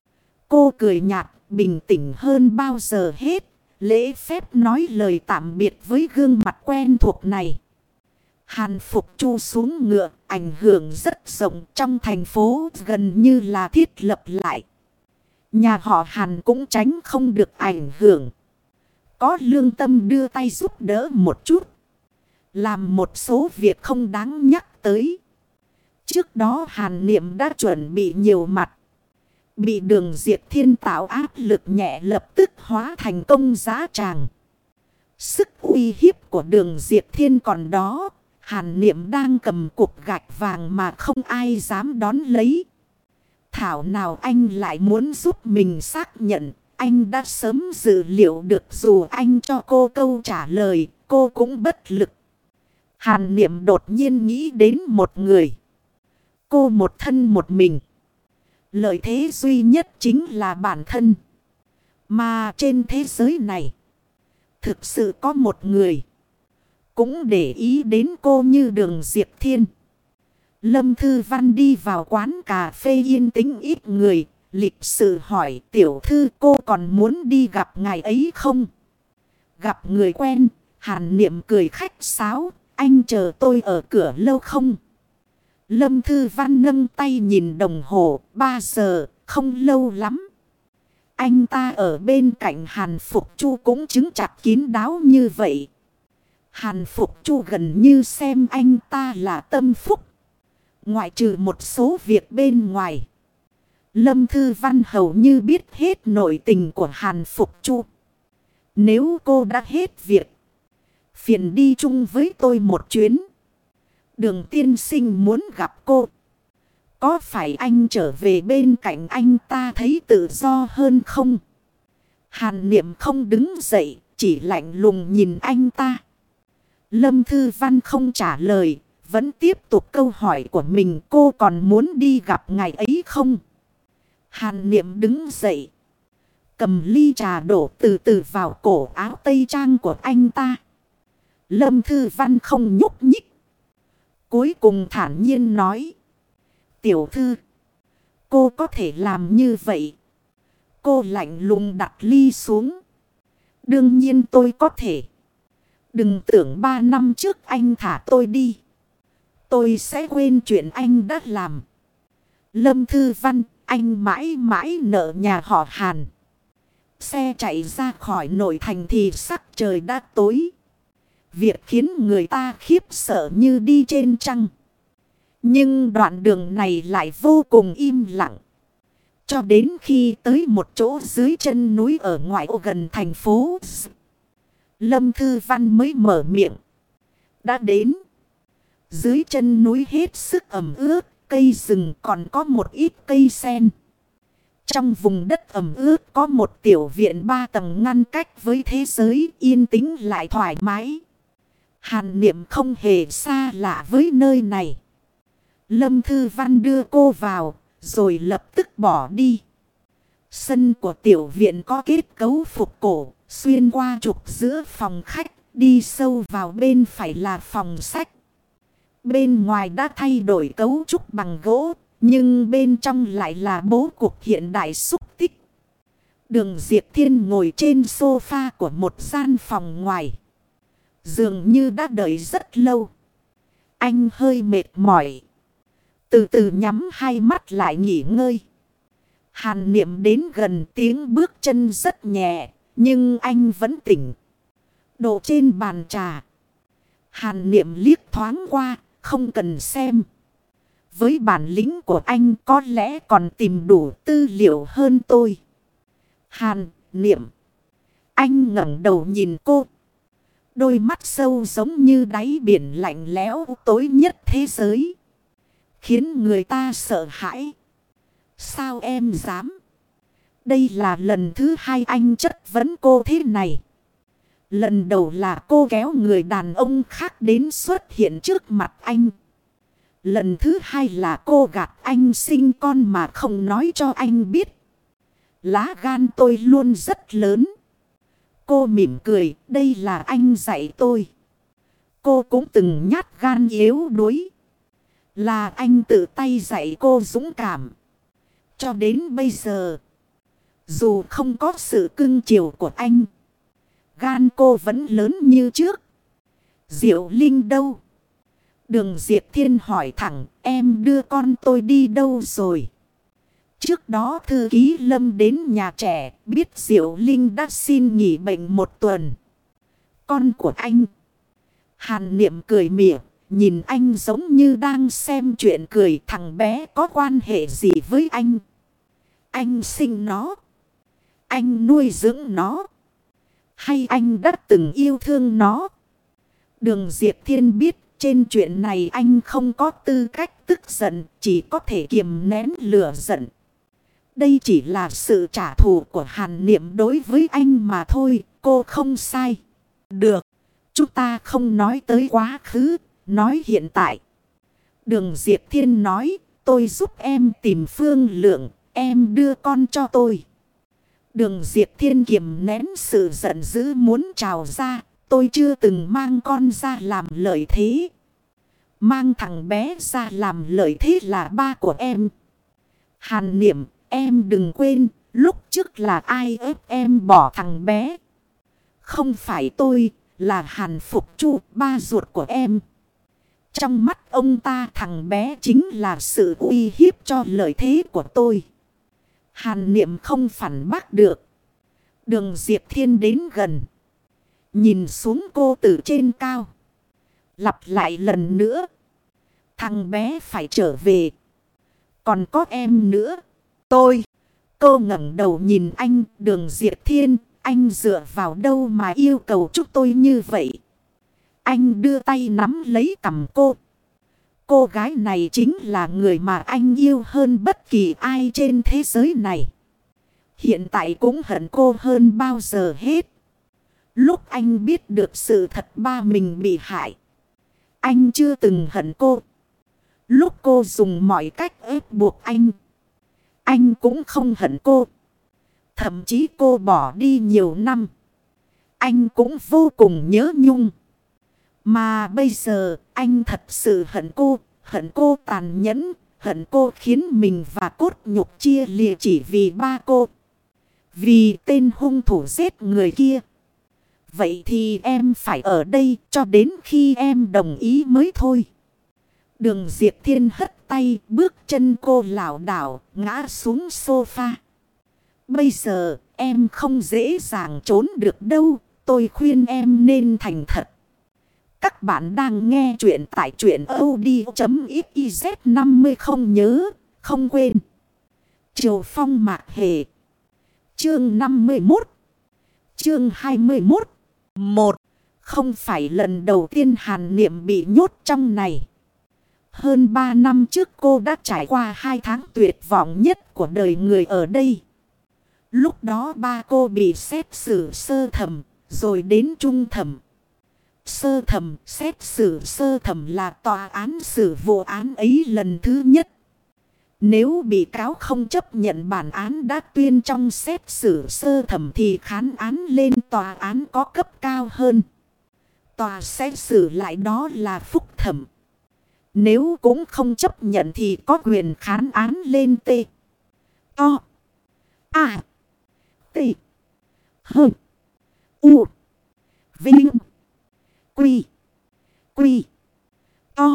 A: Cô cười nhạt, bình tĩnh hơn bao giờ hết, lễ phép nói lời tạm biệt với gương mặt quen thuộc này. Hàn Phục Chu xuống ngựa, ảnh hưởng rất rộng trong thành phố, gần như là thiết lập lại. Nhà họ Hàn cũng tránh không được ảnh hưởng. Có lương tâm đưa tay giúp đỡ một chút. Làm một số việc không đáng nhắc tới. Trước đó Hàn Niệm đã chuẩn bị nhiều mặt. Bị Đường Diệp Thiên tạo áp lực nhẹ lập tức hóa thành công giá tràng. Sức uy hiếp của Đường Diệp Thiên còn đó. Hàn Niệm đang cầm cục gạch vàng mà không ai dám đón lấy. Thảo nào anh lại muốn giúp mình xác nhận. Anh đã sớm dự liệu được, dù anh cho cô câu trả lời, cô cũng bất lực. Hàn Niệm đột nhiên nghĩ đến một người. Cô một thân một mình. Lợi thế duy nhất chính là bản thân. Mà trên thế giới này, thực sự có một người cũng để ý đến cô như Đường Diệp Thiên. Lâm Thư Văn đi vào quán cà phê yên tĩnh ít người. Lịch sự hỏi tiểu thư cô còn muốn đi gặp ngài ấy không? Gặp người quen, Hàn Niệm cười khách sáo. Anh chờ tôi ở cửa lâu không? Lâm Thư Văn nâng tay nhìn đồng hồ. Ba giờ, không lâu lắm. Anh ta ở bên cạnh Hàn Phục Chu cũng chứng chặt kín đáo như vậy. Hàn Phục Chu gần như xem anh ta là tâm phúc. Ngoại trừ một số việc bên ngoài, Lâm Thư Văn hầu như biết hết nội tình của Hàn Phục Chu. Nếu cô đã hết việc, phiền đi chung với tôi một chuyến. Đường tiên sinh muốn gặp cô. Có phải anh trở về bên cạnh anh ta thấy tự do hơn không? Hàn Niệm không đứng dậy, chỉ lạnh lùng nhìn anh ta. Lâm Thư Văn không trả lời, vẫn tiếp tục câu hỏi của mình. Cô còn muốn đi gặp ngài ấy không? Hàn Niệm đứng dậy, cầm ly trà đổ từ từ vào cổ áo tây trang của anh ta. Lâm Thư Văn không nhúc nhích. Cuối cùng thản nhiên nói. Tiểu thư, cô có thể làm như vậy. Cô lạnh lùng đặt ly xuống. Đương nhiên tôi có thể. Đừng tưởng ba năm trước anh thả tôi đi, tôi sẽ quên chuyện anh đã làm. Lâm Thư Văn, anh mãi mãi nợ nhà họ Hàn. Xe chạy ra khỏi nội thành thì sắc trời đã tối. Việc khiến người ta khiếp sợ như đi trên trăng. Nhưng đoạn đường này lại vô cùng im lặng. Cho đến khi tới một chỗ dưới chân núi ở ngoại ô gần thành phố, Lâm Thư Văn mới mở miệng. Đã đến. Dưới chân núi hết sức ẩm ướt, cây rừng còn có một ít cây sen. Trong vùng đất ẩm ướt có một tiểu viện ba tầng ngăn cách với thế giới, yên tĩnh lại thoải mái. Hàn Niệm không hề xa lạ với nơi này. Lâm Thư Văn đưa cô vào, rồi lập tức bỏ đi. Sân của tiểu viện có kết cấu phục cổ, xuyên qua trục giữa phòng khách, đi sâu vào bên phải là phòng sách. Bên ngoài đã thay đổi cấu trúc bằng gỗ, nhưng bên trong lại là bố cục hiện đại xúc tích. Đường Diệp Thiên ngồi trên sofa của một gian phòng ngoài. Dường như đã đợi rất lâu. Anh hơi mệt mỏi, từ từ nhắm hai mắt lại nghỉ ngơi. Hàn Niệm đến gần, tiếng bước chân rất nhẹ, nhưng anh vẫn tỉnh. Đồ trên bàn trà. Hàn Niệm liếc thoáng qua, không cần xem. Với bản lĩnh của anh có lẽ còn tìm đủ tư liệu hơn tôi. Hàn Niệm. Anh ngẩng đầu nhìn cô. Đôi mắt sâu giống như đáy biển lạnh lẽo tối nhất thế giới, khiến người ta sợ hãi. Sao em dám? Đây là lần thứ hai anh chất vấn cô thế này. Lần đầu là cô kéo người đàn ông khác đến xuất hiện trước mặt anh. Lần thứ hai là cô gạt anh sinh con mà không nói cho anh biết. Lá gan tôi luôn rất lớn. Cô mỉm cười, đây là anh dạy tôi. Cô cũng từng nhát gan yếu đuối. Là anh tự tay dạy cô dũng cảm. Cho đến bây giờ, dù không có sự cưng chiều của anh, gan cô vẫn lớn như trước. Diệu Linh đâu? Đường Diệp Thiên hỏi thẳng, em đưa con tôi đi đâu rồi? Trước đó thư ký Lâm đến nhà trẻ, biết Diệu Linh đã xin nghỉ bệnh một tuần. Con của anh. Hàn Niệm cười mỉa, nhìn anh giống như đang xem chuyện cười. Thằng bé có quan hệ gì với anh? Anh sinh nó? Anh nuôi dưỡng nó? Hay anh đã từng yêu thương nó? Đường Diệp Thiên biết trên chuyện này anh không có tư cách tức giận, chỉ có thể kiềm nén lửa giận. Đây chỉ là sự trả thù của Hàn Niệm đối với anh mà thôi, cô không sai. Được, chúng ta không nói tới quá khứ, nói hiện tại. Đường Diệp Thiên nói, tôi giúp em tìm Phương Lượng, em đưa con cho tôi. Đường Diệp Thiên kiềm nén sự giận dữ muốn trào ra, tôi chưa từng mang con ra làm lợi thế. Mang thằng bé ra làm lợi thế là ba của em. Hàn Niệm, em đừng quên, lúc trước là ai ép em bỏ thằng bé? Không phải tôi, là Hàn Phục Chu, ba ruột của em. Trong mắt ông ta thằng bé chính là sự uy hiếp cho lợi thế của tôi. Hàn Niệm không phản bác được. Đường Diệp Thiên đến gần. Nhìn xuống cô từ trên cao. Lặp lại lần nữa. Thằng bé phải trở về. Còn có em nữa. Tôi. Cô ngẩng đầu nhìn anh. Đường Diệp Thiên. Anh dựa vào đâu mà yêu cầu chúng tôi như vậy? Anh đưa tay nắm lấy cằm cô. Cô gái này chính là người mà anh yêu hơn bất kỳ ai trên thế giới này. Hiện tại cũng hận cô hơn bao giờ hết. Lúc anh biết được sự thật ba mình bị hại, anh chưa từng hận cô. Lúc cô dùng mọi cách ép buộc anh, anh cũng không hận cô. Thậm chí cô bỏ đi nhiều năm, anh cũng vô cùng nhớ nhung. Mà bây giờ anh thật sự hận cô. Hận cô tàn nhẫn. Hận cô khiến mình và cốt nhục chia lìa chỉ vì ba cô. Vì tên hung thủ giết người kia. Vậy thì em phải ở đây cho đến khi em đồng ý mới thôi. Đường Diệp Thiên hất tay, bước chân cô lảo đảo ngã xuống sofa. Bây giờ em không dễ dàng trốn được đâu. Tôi khuyên em nên thành thật. Các bạn đang nghe chuyện tại truyện audio chấm xyz. Năm mươi không nhớ, không quên. Triều Phong Mạc Hề. Chương năm mươi mốt. Chương hai mươi mốt. Một. Không phải lần đầu tiên Hàn Niệm bị nhốt trong này. Hơn ba năm trước cô đã trải qua hai tháng tuyệt vọng nhất của đời người ở đây. Lúc đó ba cô bị xét xử sơ thẩm, rồi đến trung thẩm. Sơ thẩm, xét xử sơ thẩm là tòa án xử vụ án ấy lần thứ nhất. Nếu bị cáo không chấp nhận bản án đã tuyên trong xét xử sơ thẩm thì kháng án lên tòa án có cấp cao hơn. Tòa xét xử lại đó là phúc thẩm. Nếu cũng không chấp nhận thì có quyền kháng án lên T. O. A. T. H. U. Vinh. Quy. Quy. To.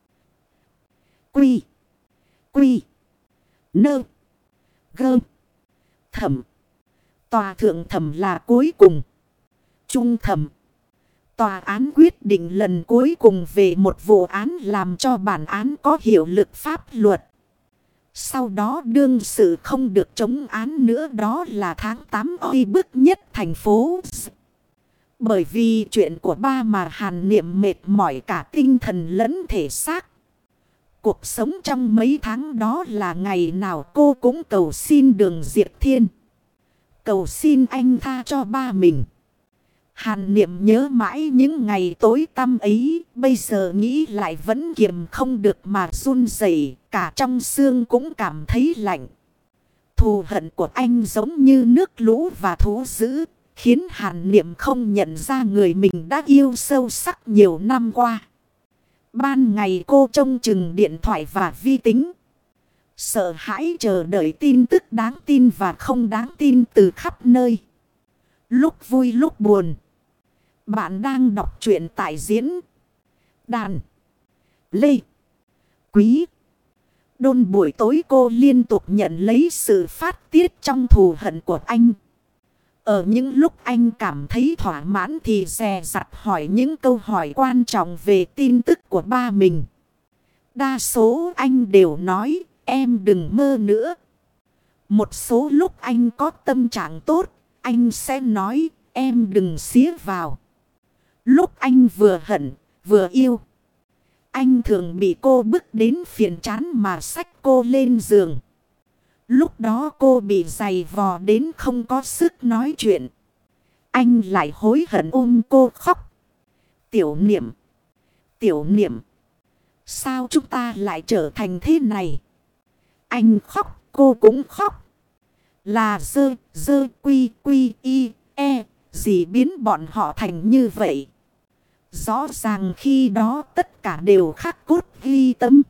A: Quy. Quy. Nơ. Gơ. Thẩm. Tòa thượng thẩm là cuối cùng. Trung thẩm. Tòa án quyết định lần cuối cùng về một vụ án làm cho bản án có hiệu lực pháp luật. Sau đó đương sự không được chống án nữa, đó là tháng tám oi bức nhất thành phố. Bởi vì chuyện của ba mà Hàn Niệm mệt mỏi cả tinh thần lẫn thể xác. Cuộc sống trong mấy tháng đó là ngày nào cô cũng cầu xin Đường Diệp Thiên. Cầu xin anh tha cho ba mình. Hàn Niệm nhớ mãi những ngày tối tăm ấy, bây giờ nghĩ lại vẫn kiềm không được mà run rẩy, cả trong xương cũng cảm thấy lạnh. Thù hận của anh giống như nước lũ và thú dữ, khiến Hàn Niệm không nhận ra người mình đã yêu sâu sắc nhiều năm qua. Ban ngày cô trông chừng điện thoại và vi tính. Sợ hãi chờ đợi tin tức đáng tin và không đáng tin từ khắp nơi. Lúc vui lúc buồn. Bạn đang đọc truyện tại diễn đàn Lê. Quý. Đôn buổi tối cô liên tục nhận lấy sự phát tiết trong thù hận của anh. Ở những lúc anh cảm thấy thỏa mãn thì dè dặt hỏi những câu hỏi quan trọng về tin tức của ba mình. Đa số anh đều nói em đừng mơ nữa. Một số lúc anh có tâm trạng tốt, anh sẽ nói em đừng xía vào. Lúc anh vừa hận, vừa yêu, anh thường bị cô bức đến phiền chán mà xách cô lên giường. Lúc đó cô bị giày vò đến không có sức nói chuyện. Anh lại hối hận ôm cô khóc. Tiểu Niệm, Tiểu Niệm, sao chúng ta lại trở thành thế này? Anh khóc, cô cũng khóc. Là dơ, dơ, quy, quy, y, e, gì biến bọn họ thành như vậy? Rõ ràng khi đó tất cả đều khắc cốt ghi tâm.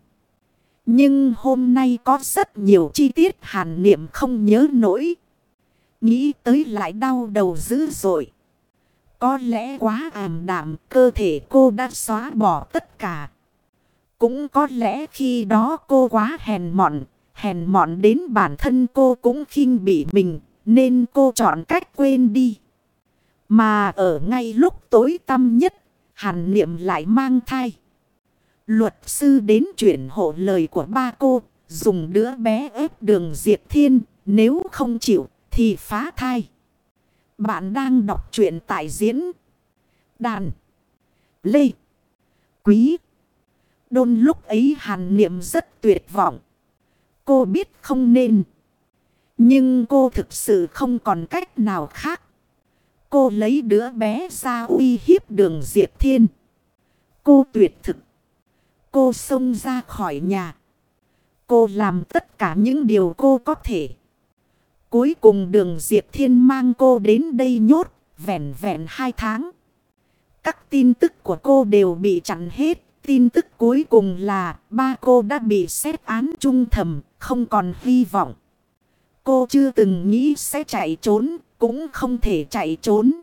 A: Nhưng hôm nay có rất nhiều chi tiết Hàn Niệm không nhớ nổi. Nghĩ tới lại đau đầu dữ dội. Có lẽ quá ảm đạm, cơ thể cô đã xóa bỏ tất cả. Cũng có lẽ khi đó cô quá hèn mọn, hèn mọn đến bản thân cô cũng khinh bỉ mình, nên cô chọn cách quên đi. Mà ở ngay lúc tối tăm nhất, Hàn Niệm lại mang thai. Luật sư đến chuyển hộ lời của ba cô, dùng đứa bé ép Đường Diệp Thiên, nếu không chịu thì phá thai. Bạn đang đọc truyện tại diễn đàn Lê. Quý. Đôn lúc ấy Hàn Niệm rất tuyệt vọng. Cô biết không nên. Nhưng cô thực sự không còn cách nào khác. Cô lấy đứa bé ra uy hiếp Đường Diệp Thiên. Cô tuyệt thực. Cô xông ra khỏi nhà. Cô làm tất cả những điều cô có thể. Cuối cùng Đường Diệp Thiên mang cô đến đây nhốt, vẹn vẹn hai tháng. Các tin tức của cô đều bị chặn hết. Tin tức cuối cùng là ba cô đã bị xét án chung thẩm, không còn hy vọng. Cô chưa từng nghĩ sẽ chạy trốn, cũng không thể chạy trốn.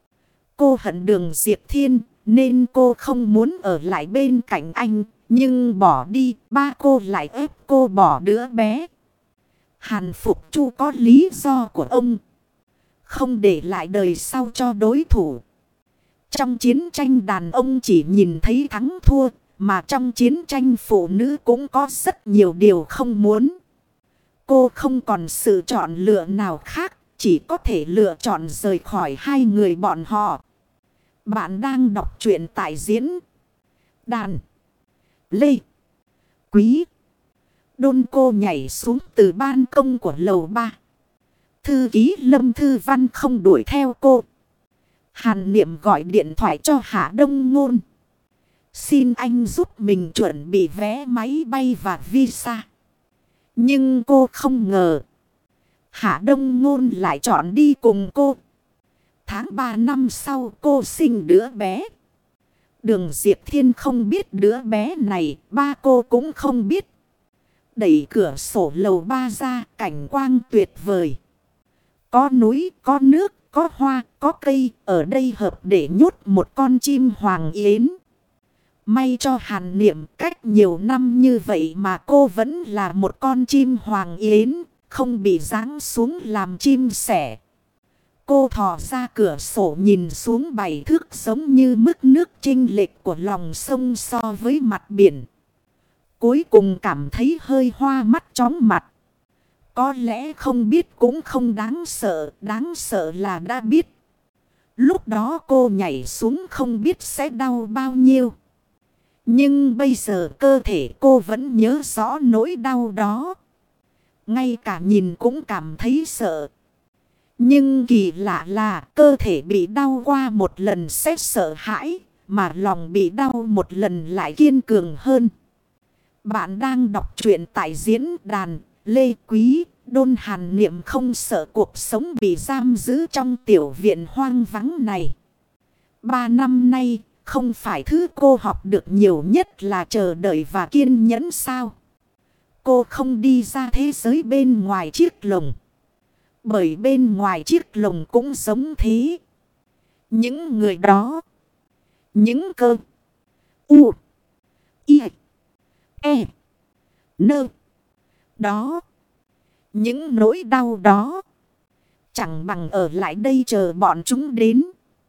A: Cô hận Đường Diệp Thiên, nên cô không muốn ở lại bên cạnh anh. Nhưng bỏ đi, ba cô lại ép cô bỏ đứa bé. Hàn Phục Chu có lý do của ông. Không để lại đời sau cho đối thủ. Trong chiến tranh đàn ông chỉ nhìn thấy thắng thua. Mà trong chiến tranh phụ nữ cũng có rất nhiều điều không muốn. Cô không còn sự chọn lựa nào khác. Chỉ có thể lựa chọn rời khỏi hai người bọn họ. Bạn đang đọc truyện tại diễn đàn Lê. Quý. Đôn cô nhảy xuống từ ban công của lầu ba. Thư ký Lâm Thư Văn không đuổi theo cô. Hàn Niệm gọi điện thoại cho Hạ Đông Ngôn. Xin anh giúp mình chuẩn bị vé máy bay và visa. Nhưng cô không ngờ. Hạ Đông Ngôn lại chọn đi cùng cô. Tháng ba năm sau cô sinh đứa bé. Đường Diệp Thiên không biết đứa bé này, ba cô cũng không biết. Đẩy cửa sổ lầu ba ra, cảnh quang tuyệt vời. Có núi, có nước, có hoa, có cây, ở đây hợp để nhốt một con chim hoàng yến. May cho Hàn Niệm, cách nhiều năm như vậy mà cô vẫn là một con chim hoàng yến, không bị giáng xuống làm chim sẻ. Cô thò ra cửa sổ nhìn xuống bảy thước giống như mức nước chênh lệch của lòng sông so với mặt biển. Cuối cùng cảm thấy hơi hoa mắt chóng mặt. Có lẽ không biết cũng không đáng sợ, đáng sợ là đã biết. Lúc đó cô nhảy xuống không biết sẽ đau bao nhiêu. Nhưng bây giờ cơ thể cô vẫn nhớ rõ nỗi đau đó. Ngay cả nhìn cũng cảm thấy sợ. Nhưng kỳ lạ là cơ thể bị đau qua một lần sẽ sợ hãi. Mà lòng bị đau một lần lại kiên cường hơn. Bạn đang đọc truyện tại diễn đàn Lê Quý. Đôn Hàn Niệm không sợ cuộc sống bị giam giữ trong tiểu viện hoang vắng này. Ba năm nay không phải thứ cô học được nhiều nhất là chờ đợi và kiên nhẫn sao? Cô không đi ra thế giới bên ngoài chiếc lồng. Bởi bên ngoài chiếc lồng cũng giống thế. Những người đó. Những cơ. U. Y. E. Nơ. Đó. Những nỗi đau đó. Chẳng bằng ở lại đây chờ bọn chúng đến.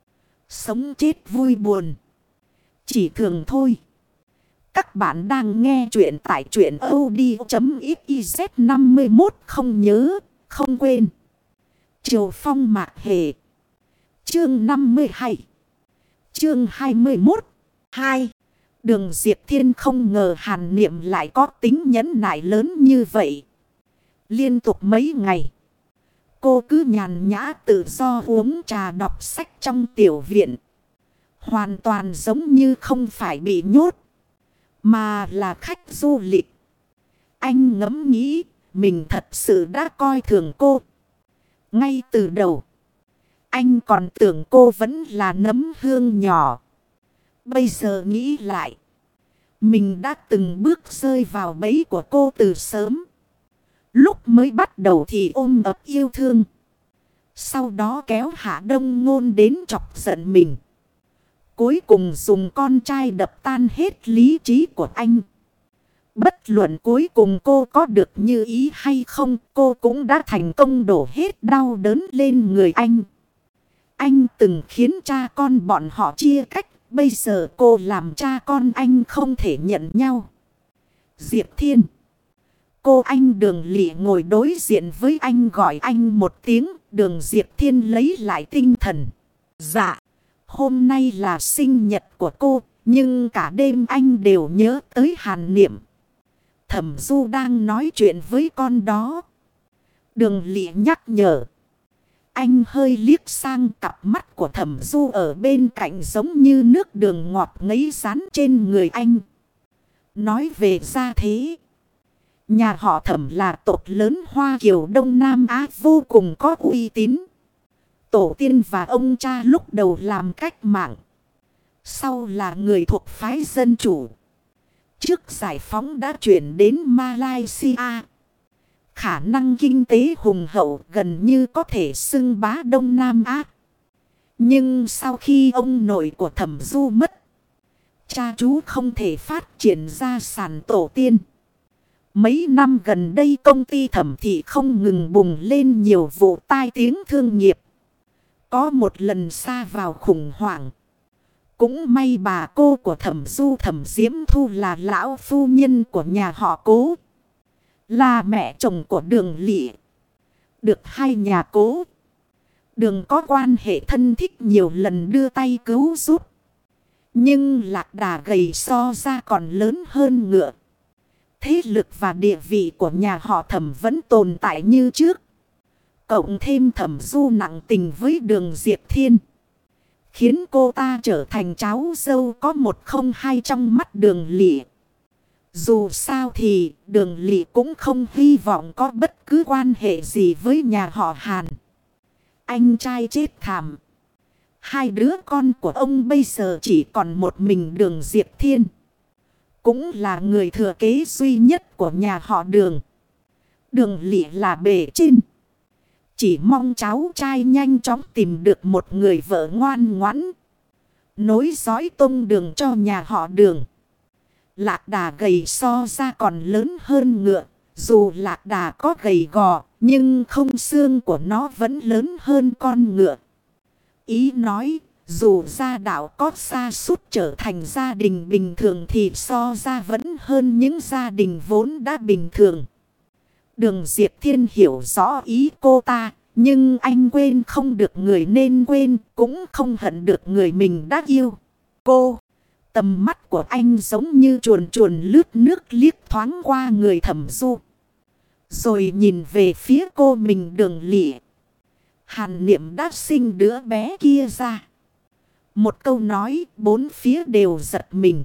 A: Sống chết vui buồn. Chỉ thường thôi. Các bạn đang nghe chuyện tại truyện audio.xyz năm mươi mốt không nhớ, không quên. Triều Phong Mạc Hề. Chương năm mươi hai. Chương hai mươi mốt. hai. Đường Diệp Thiên không ngờ Hàn Niệm lại có tính nhẫn nại lớn như vậy. Liên tục mấy ngày. Cô cứ nhàn nhã tự do uống trà đọc sách trong tiểu viện. Hoàn toàn giống như không phải bị nhốt. Mà là khách du lịch. Anh ngẫm nghĩ mình thật sự đã coi thường cô. Ngay từ đầu. Anh còn tưởng cô vẫn là nấm hương nhỏ. Bây giờ nghĩ lại. Mình đã từng bước rơi vào bẫy của cô từ sớm. Lúc mới bắt đầu thì ôm ấp yêu thương. Sau đó kéo Hạ Đông Ngôn đến chọc giận mình. Cuối cùng dùng con trai đập tan hết lý trí của anh. Bất luận cuối cùng cô có được như ý hay không, cô cũng đã thành công đổ hết đau đớn lên người anh. Anh từng khiến cha con bọn họ chia cách. Bây giờ cô làm cha con anh không thể nhận nhau. Diệp Thiên. Cô anh Đường Lị ngồi đối diện với anh gọi anh một tiếng. Đường Diệp Thiên lấy lại tinh thần. Dạ. Hôm nay là sinh nhật của cô. Nhưng cả đêm anh đều nhớ tới Hàn Niệm. Thẩm Du đang nói chuyện với con đó. Đường Lị nhắc nhở. Anh hơi liếc sang, cặp mắt của Thẩm Du ở bên cạnh giống như nước đường ngọt ngấy rán trên người anh. Nói về gia thế. Nhà họ Thẩm là tộc lớn Hoa Kiều Đông Nam Á vô cùng có uy tín. Tổ tiên và ông cha lúc đầu làm cách mạng. Sau là người thuộc phái dân chủ. Trước giải phóng đã chuyển đến Malaysia. Khả năng kinh tế hùng hậu gần như có thể xưng bá Đông Nam Á. Nhưng sau khi ông nội của Thẩm Du mất, cha chú không thể phát triển gia sản tổ tiên. Mấy năm gần đây công ty Thẩm Thị không ngừng bùng lên nhiều vụ tai tiếng thương nghiệp. Có một lần sa vào khủng hoảng. Cũng may bà cô của Thẩm Du Thẩm Diễm Thu là lão phu nhân của nhà họ Cố. Là mẹ chồng của Đường Lị. Được hai nhà Cố. Đường có quan hệ thân thích nhiều lần đưa tay cứu giúp. Nhưng Lạc Đà gầy so ra còn lớn hơn ngựa. Thế lực và địa vị của nhà họ Thẩm vẫn tồn tại như trước. Cộng thêm Thẩm Du nặng tình với Đường Diệp Thiên. Khiến cô ta trở thành cháu dâu có một không hai trong mắt Đường Lị. Dù sao thì Đường Lị cũng không hy vọng có bất cứ quan hệ gì với nhà họ Hàn. Anh trai chết thảm. Hai đứa con của ông bây giờ chỉ còn một mình Đường Diệp Thiên. Cũng là người thừa kế duy nhất của nhà họ Đường. Đường Lị là bề trên. Chỉ mong cháu trai nhanh chóng tìm được một người vợ ngoan ngoãn. Nối dõi tông đường cho nhà họ Đường. Lạc Đà gầy so ra còn lớn hơn ngựa. Dù Lạc Đà có gầy gò, nhưng không xương của nó vẫn lớn hơn con ngựa. Ý nói, dù gia đạo có sa sút trở thành gia đình bình thường thì so ra vẫn hơn những gia đình vốn đã bình thường. Đường Diệp Thiên hiểu rõ ý cô ta, nhưng anh quên không được người nên quên, cũng không hận được người mình đã yêu. Cô, tầm mắt của anh giống như chuồn chuồn lướt nước liếc thoáng qua người Thẩm Du. Rồi nhìn về phía cô mình Đường Lị. Hàn Niệm đã sinh đứa bé kia ra. Một câu nói, bốn phía đều giật mình.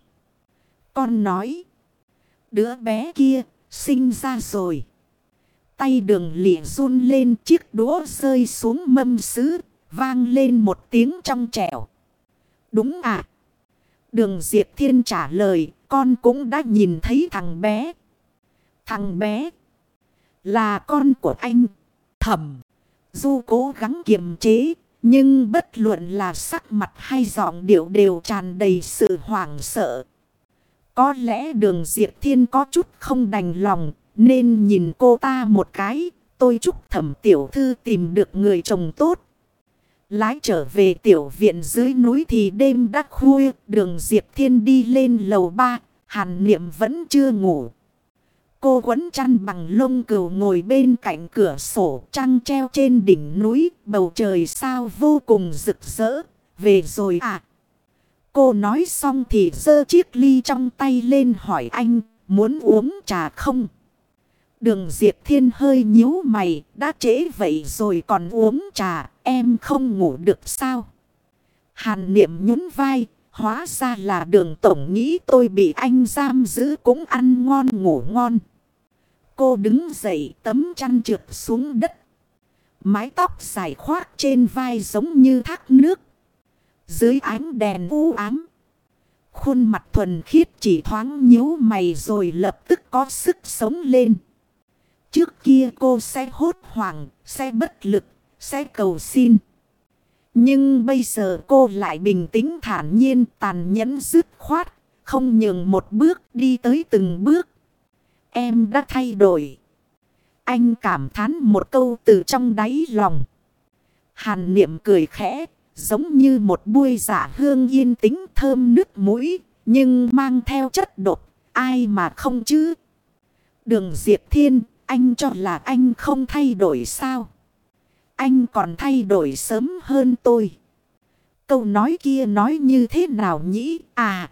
A: Con nói, đứa bé kia, sinh ra rồi. Tay Đường Lị run lên, chiếc đũa rơi xuống mâm sứ, vang lên một tiếng trong trẻo. Đúng à? Đường Diệp Thiên trả lời, con cũng đã nhìn thấy thằng bé. Thằng bé là con của anh. Thẩm Du cố gắng kiềm chế, nhưng bất luận là sắc mặt hay giọng điệu đều tràn đầy sự hoảng sợ. Có lẽ Đường Diệp Thiên có chút không đành lòng, nên nhìn cô ta một cái. Tôi chúc Thẩm tiểu thư tìm được người chồng tốt. Lái trở về tiểu viện dưới núi thì đêm đã khuya. Đường Diệp Thiên đi lên lầu ba. Hàn Niệm vẫn chưa ngủ. Cô quấn chăn bằng lông cừu ngồi bên cạnh cửa sổ. Trăng treo trên đỉnh núi. Bầu trời sao vô cùng rực rỡ. Về rồi à? Cô nói xong thì giơ chiếc ly trong tay lên hỏi anh. Muốn uống trà không? Đường Diệp Thiên hơi nhíu mày. Đã trễ vậy rồi còn uống trà. Em không ngủ được sao? Hàn Niệm nhún vai. Hóa ra là Đường tổng nghĩ tôi bị anh giam giữ cũng ăn ngon ngủ ngon. Cô đứng dậy, tấm chăn trượt xuống đất. Mái tóc dài khoác trên vai giống như thác nước. Dưới ánh đèn u ám. Khuôn mặt thuần khiết chỉ thoáng nhíu mày rồi lập tức có sức sống lên. Trước kia cô sẽ hốt hoảng, sẽ bất lực, sẽ cầu xin. Nhưng bây giờ cô lại bình tĩnh thản nhiên, tàn nhẫn dứt khoát, không nhường một bước đi tới từng bước. Em đã thay đổi. Anh cảm thán một câu từ trong đáy lòng. Hàn Niệm cười khẽ, giống như một bui dạ hương yên tĩnh thơm nức mũi, nhưng mang theo chất độc, ai mà không chứ? Đường Diệp Thiên, anh cho là anh không thay đổi sao? Anh còn thay đổi sớm hơn tôi. Câu nói kia nói như thế nào nhỉ? À,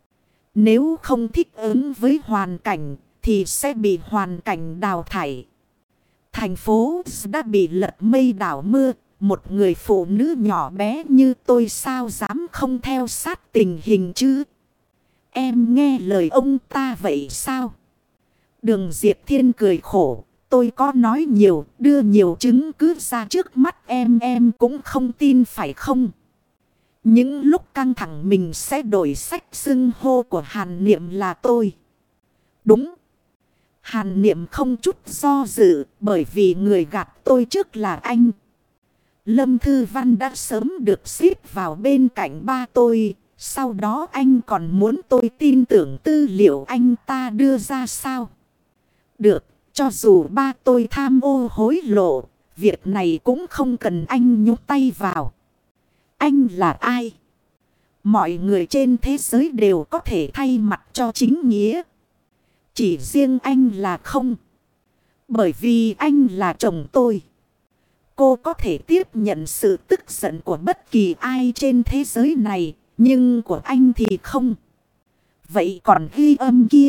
A: nếu không thích ứng với hoàn cảnh thì sẽ bị hoàn cảnh đào thải. Thành phố đã bị lật mây đảo mưa. Một người phụ nữ nhỏ bé như tôi sao dám không theo sát tình hình chứ? Em nghe lời ông ta vậy sao? Đường Diệp Thiên cười khổ. Tôi có nói nhiều, đưa nhiều chứng cứ ra trước mắt em em cũng không tin phải không? Những lúc căng thẳng mình sẽ đổi sách xưng hô của Hàn Niệm là tôi. Đúng. Hàn Niệm không chút do dự bởi vì người gạt tôi trước là anh. Lâm Thư Văn đã sớm được xếp vào bên cạnh ba tôi. Sau đó anh còn muốn tôi tin tưởng tư liệu anh ta đưa ra sao? Được, cho dù ba tôi tham ô hối lộ, việc này cũng không cần anh nhúc tay vào. Anh là ai? Mọi người trên thế giới đều có thể thay mặt cho chính nghĩa. Chỉ riêng anh là không. Bởi vì anh là chồng tôi. Cô có thể tiếp nhận sự tức giận của bất kỳ ai trên thế giới này. Nhưng của anh thì không. Vậy còn ghi âm kia?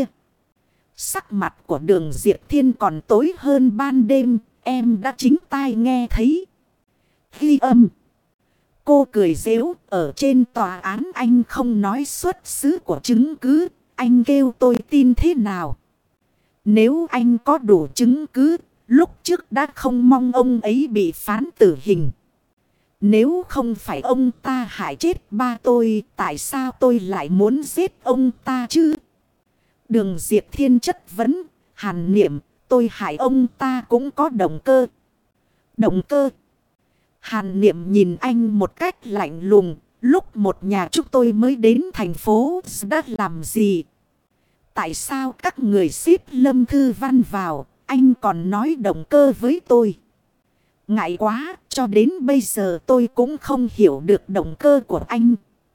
A: Sắc mặt của Đường Diệp Thiên còn tối hơn ban đêm. Em đã chính tai nghe thấy. Ghi âm. Cô cười giễu. Ở trên tòa án anh không nói xuất xứ của chứng cứ. Anh kêu tôi tin thế nào? Nếu anh có đủ chứng cứ. Lúc trước đã không mong ông ấy bị phán tử hình. Nếu không phải ông ta hại chết ba tôi, tại sao tôi lại muốn giết ông ta chứ? Đường Diệp Thiên chất vấn, Hàn Niệm, tôi hại ông ta cũng có động cơ. Động cơ? Hàn Niệm nhìn anh một cách lạnh lùng, lúc một nhà chúng tôi mới đến thành phố đã làm gì? Tại sao các người ship Lâm Thư Văn vào, anh còn nói động cơ với tôi? Ngại quá, cho đến bây giờ tôi cũng không hiểu được động cơ của anh.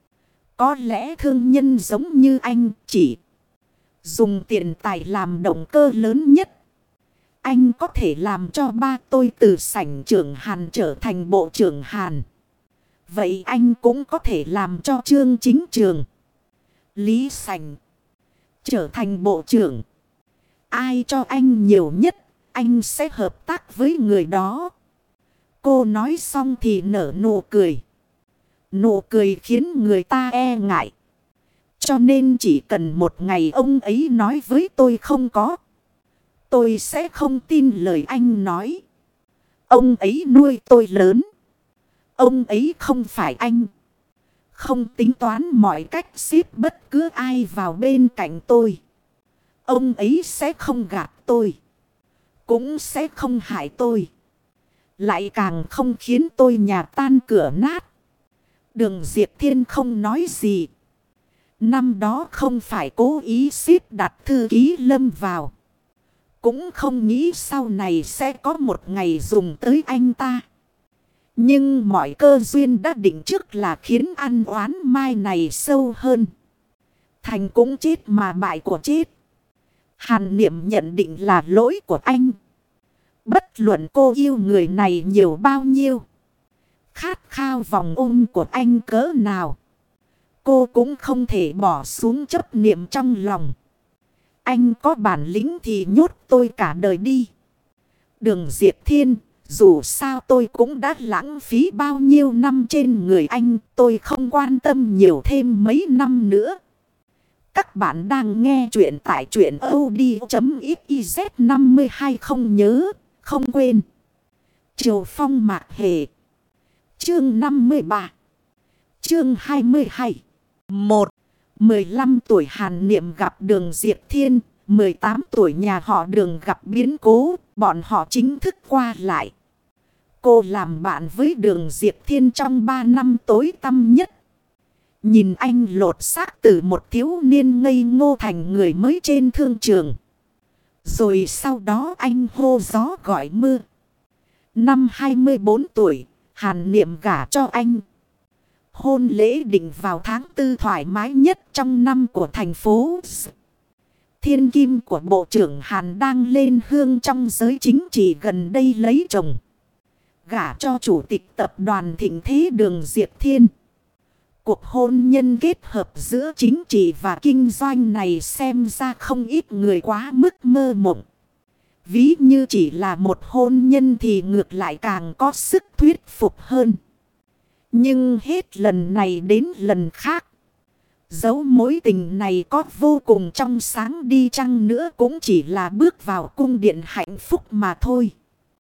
A: Có lẽ thương nhân giống như anh chỉ dùng tiền tài làm động cơ lớn nhất. Anh có thể làm cho ba tôi từ sảnh trưởng Hàn trở thành bộ trưởng Hàn. Vậy anh cũng có thể làm cho Trương Chính Trường, Lý Sảnh trở thành bộ trưởng. Ai cho anh nhiều nhất, anh sẽ hợp tác với người đó. Cô nói xong thì nở nụ cười. Nụ cười khiến người ta e ngại. Cho nên chỉ cần một ngày ông ấy nói với tôi không có, tôi sẽ không tin lời anh nói. Ông ấy nuôi tôi lớn. Ông ấy không phải anh. Không tính toán mọi cách ship bất cứ ai vào bên cạnh tôi. Ông ấy sẽ không gạt tôi. Cũng sẽ không hại tôi. Lại càng không khiến tôi nhà tan cửa nát. Đường Diệp Thiên không nói gì. Năm đó không phải cố ý xếp đặt thư ký Lâm vào. Cũng không nghĩ sau này sẽ có một ngày dùng tới anh ta. Nhưng mọi cơ duyên đã định trước là khiến ăn oán mai này sâu hơn. Thành cũng chết mà bại của chết. Hàn Niệm nhận định là lỗi của anh. Bất luận cô yêu người này nhiều bao nhiêu, khát khao vòng ôm của anh cỡ nào, cô cũng không thể bỏ xuống chấp niệm trong lòng. Anh có bản lĩnh thì nhốt tôi cả đời đi. Đường Diệp Thiên, dù sao tôi cũng đã lãng phí bao nhiêu năm trên người anh. Tôi không quan tâm nhiều thêm mấy năm nữa. Các bạn đang nghe chuyện tại truyện audio.xyz năm mươi hai. Không nhớ, không quên. Triều Phong Mạc Hề. Chương năm mươi ba. Chương hai mươi hai. một. mười lăm tuổi Hàn Niệm gặp Đường Diệp Thiên. mười tám tuổi nhà họ Đường gặp biến cố. Bọn họ chính thức qua lại. Cô làm bạn với Đường Diệp Thiên trong ba năm tối tăm nhất. Nhìn anh lột xác từ một thiếu niên ngây ngô thành người mới trên thương trường. Rồi sau đó anh hô gió gọi mưa. Năm hai mươi bốn tuổi, Hàn Niệm gả cho anh. Hôn lễ định vào tháng tư thoải mái nhất trong năm của thành phố. Thiên kim của Bộ trưởng Hàn đang lên hương trong giới chính trị gần đây lấy chồng. Gả cho chủ tịch tập đoàn Thịnh Thế Đường Diệp Thiên. Cuộc hôn nhân kết hợp giữa chính trị và kinh doanh này xem ra không ít người quá mức mơ mộng. Ví như chỉ là một hôn nhân thì ngược lại càng có sức thuyết phục hơn. Nhưng hết lần này đến lần khác, dẫu mối tình này có vô cùng trong sáng đi chăng nữa cũng chỉ là bước vào cung điện hạnh phúc mà thôi.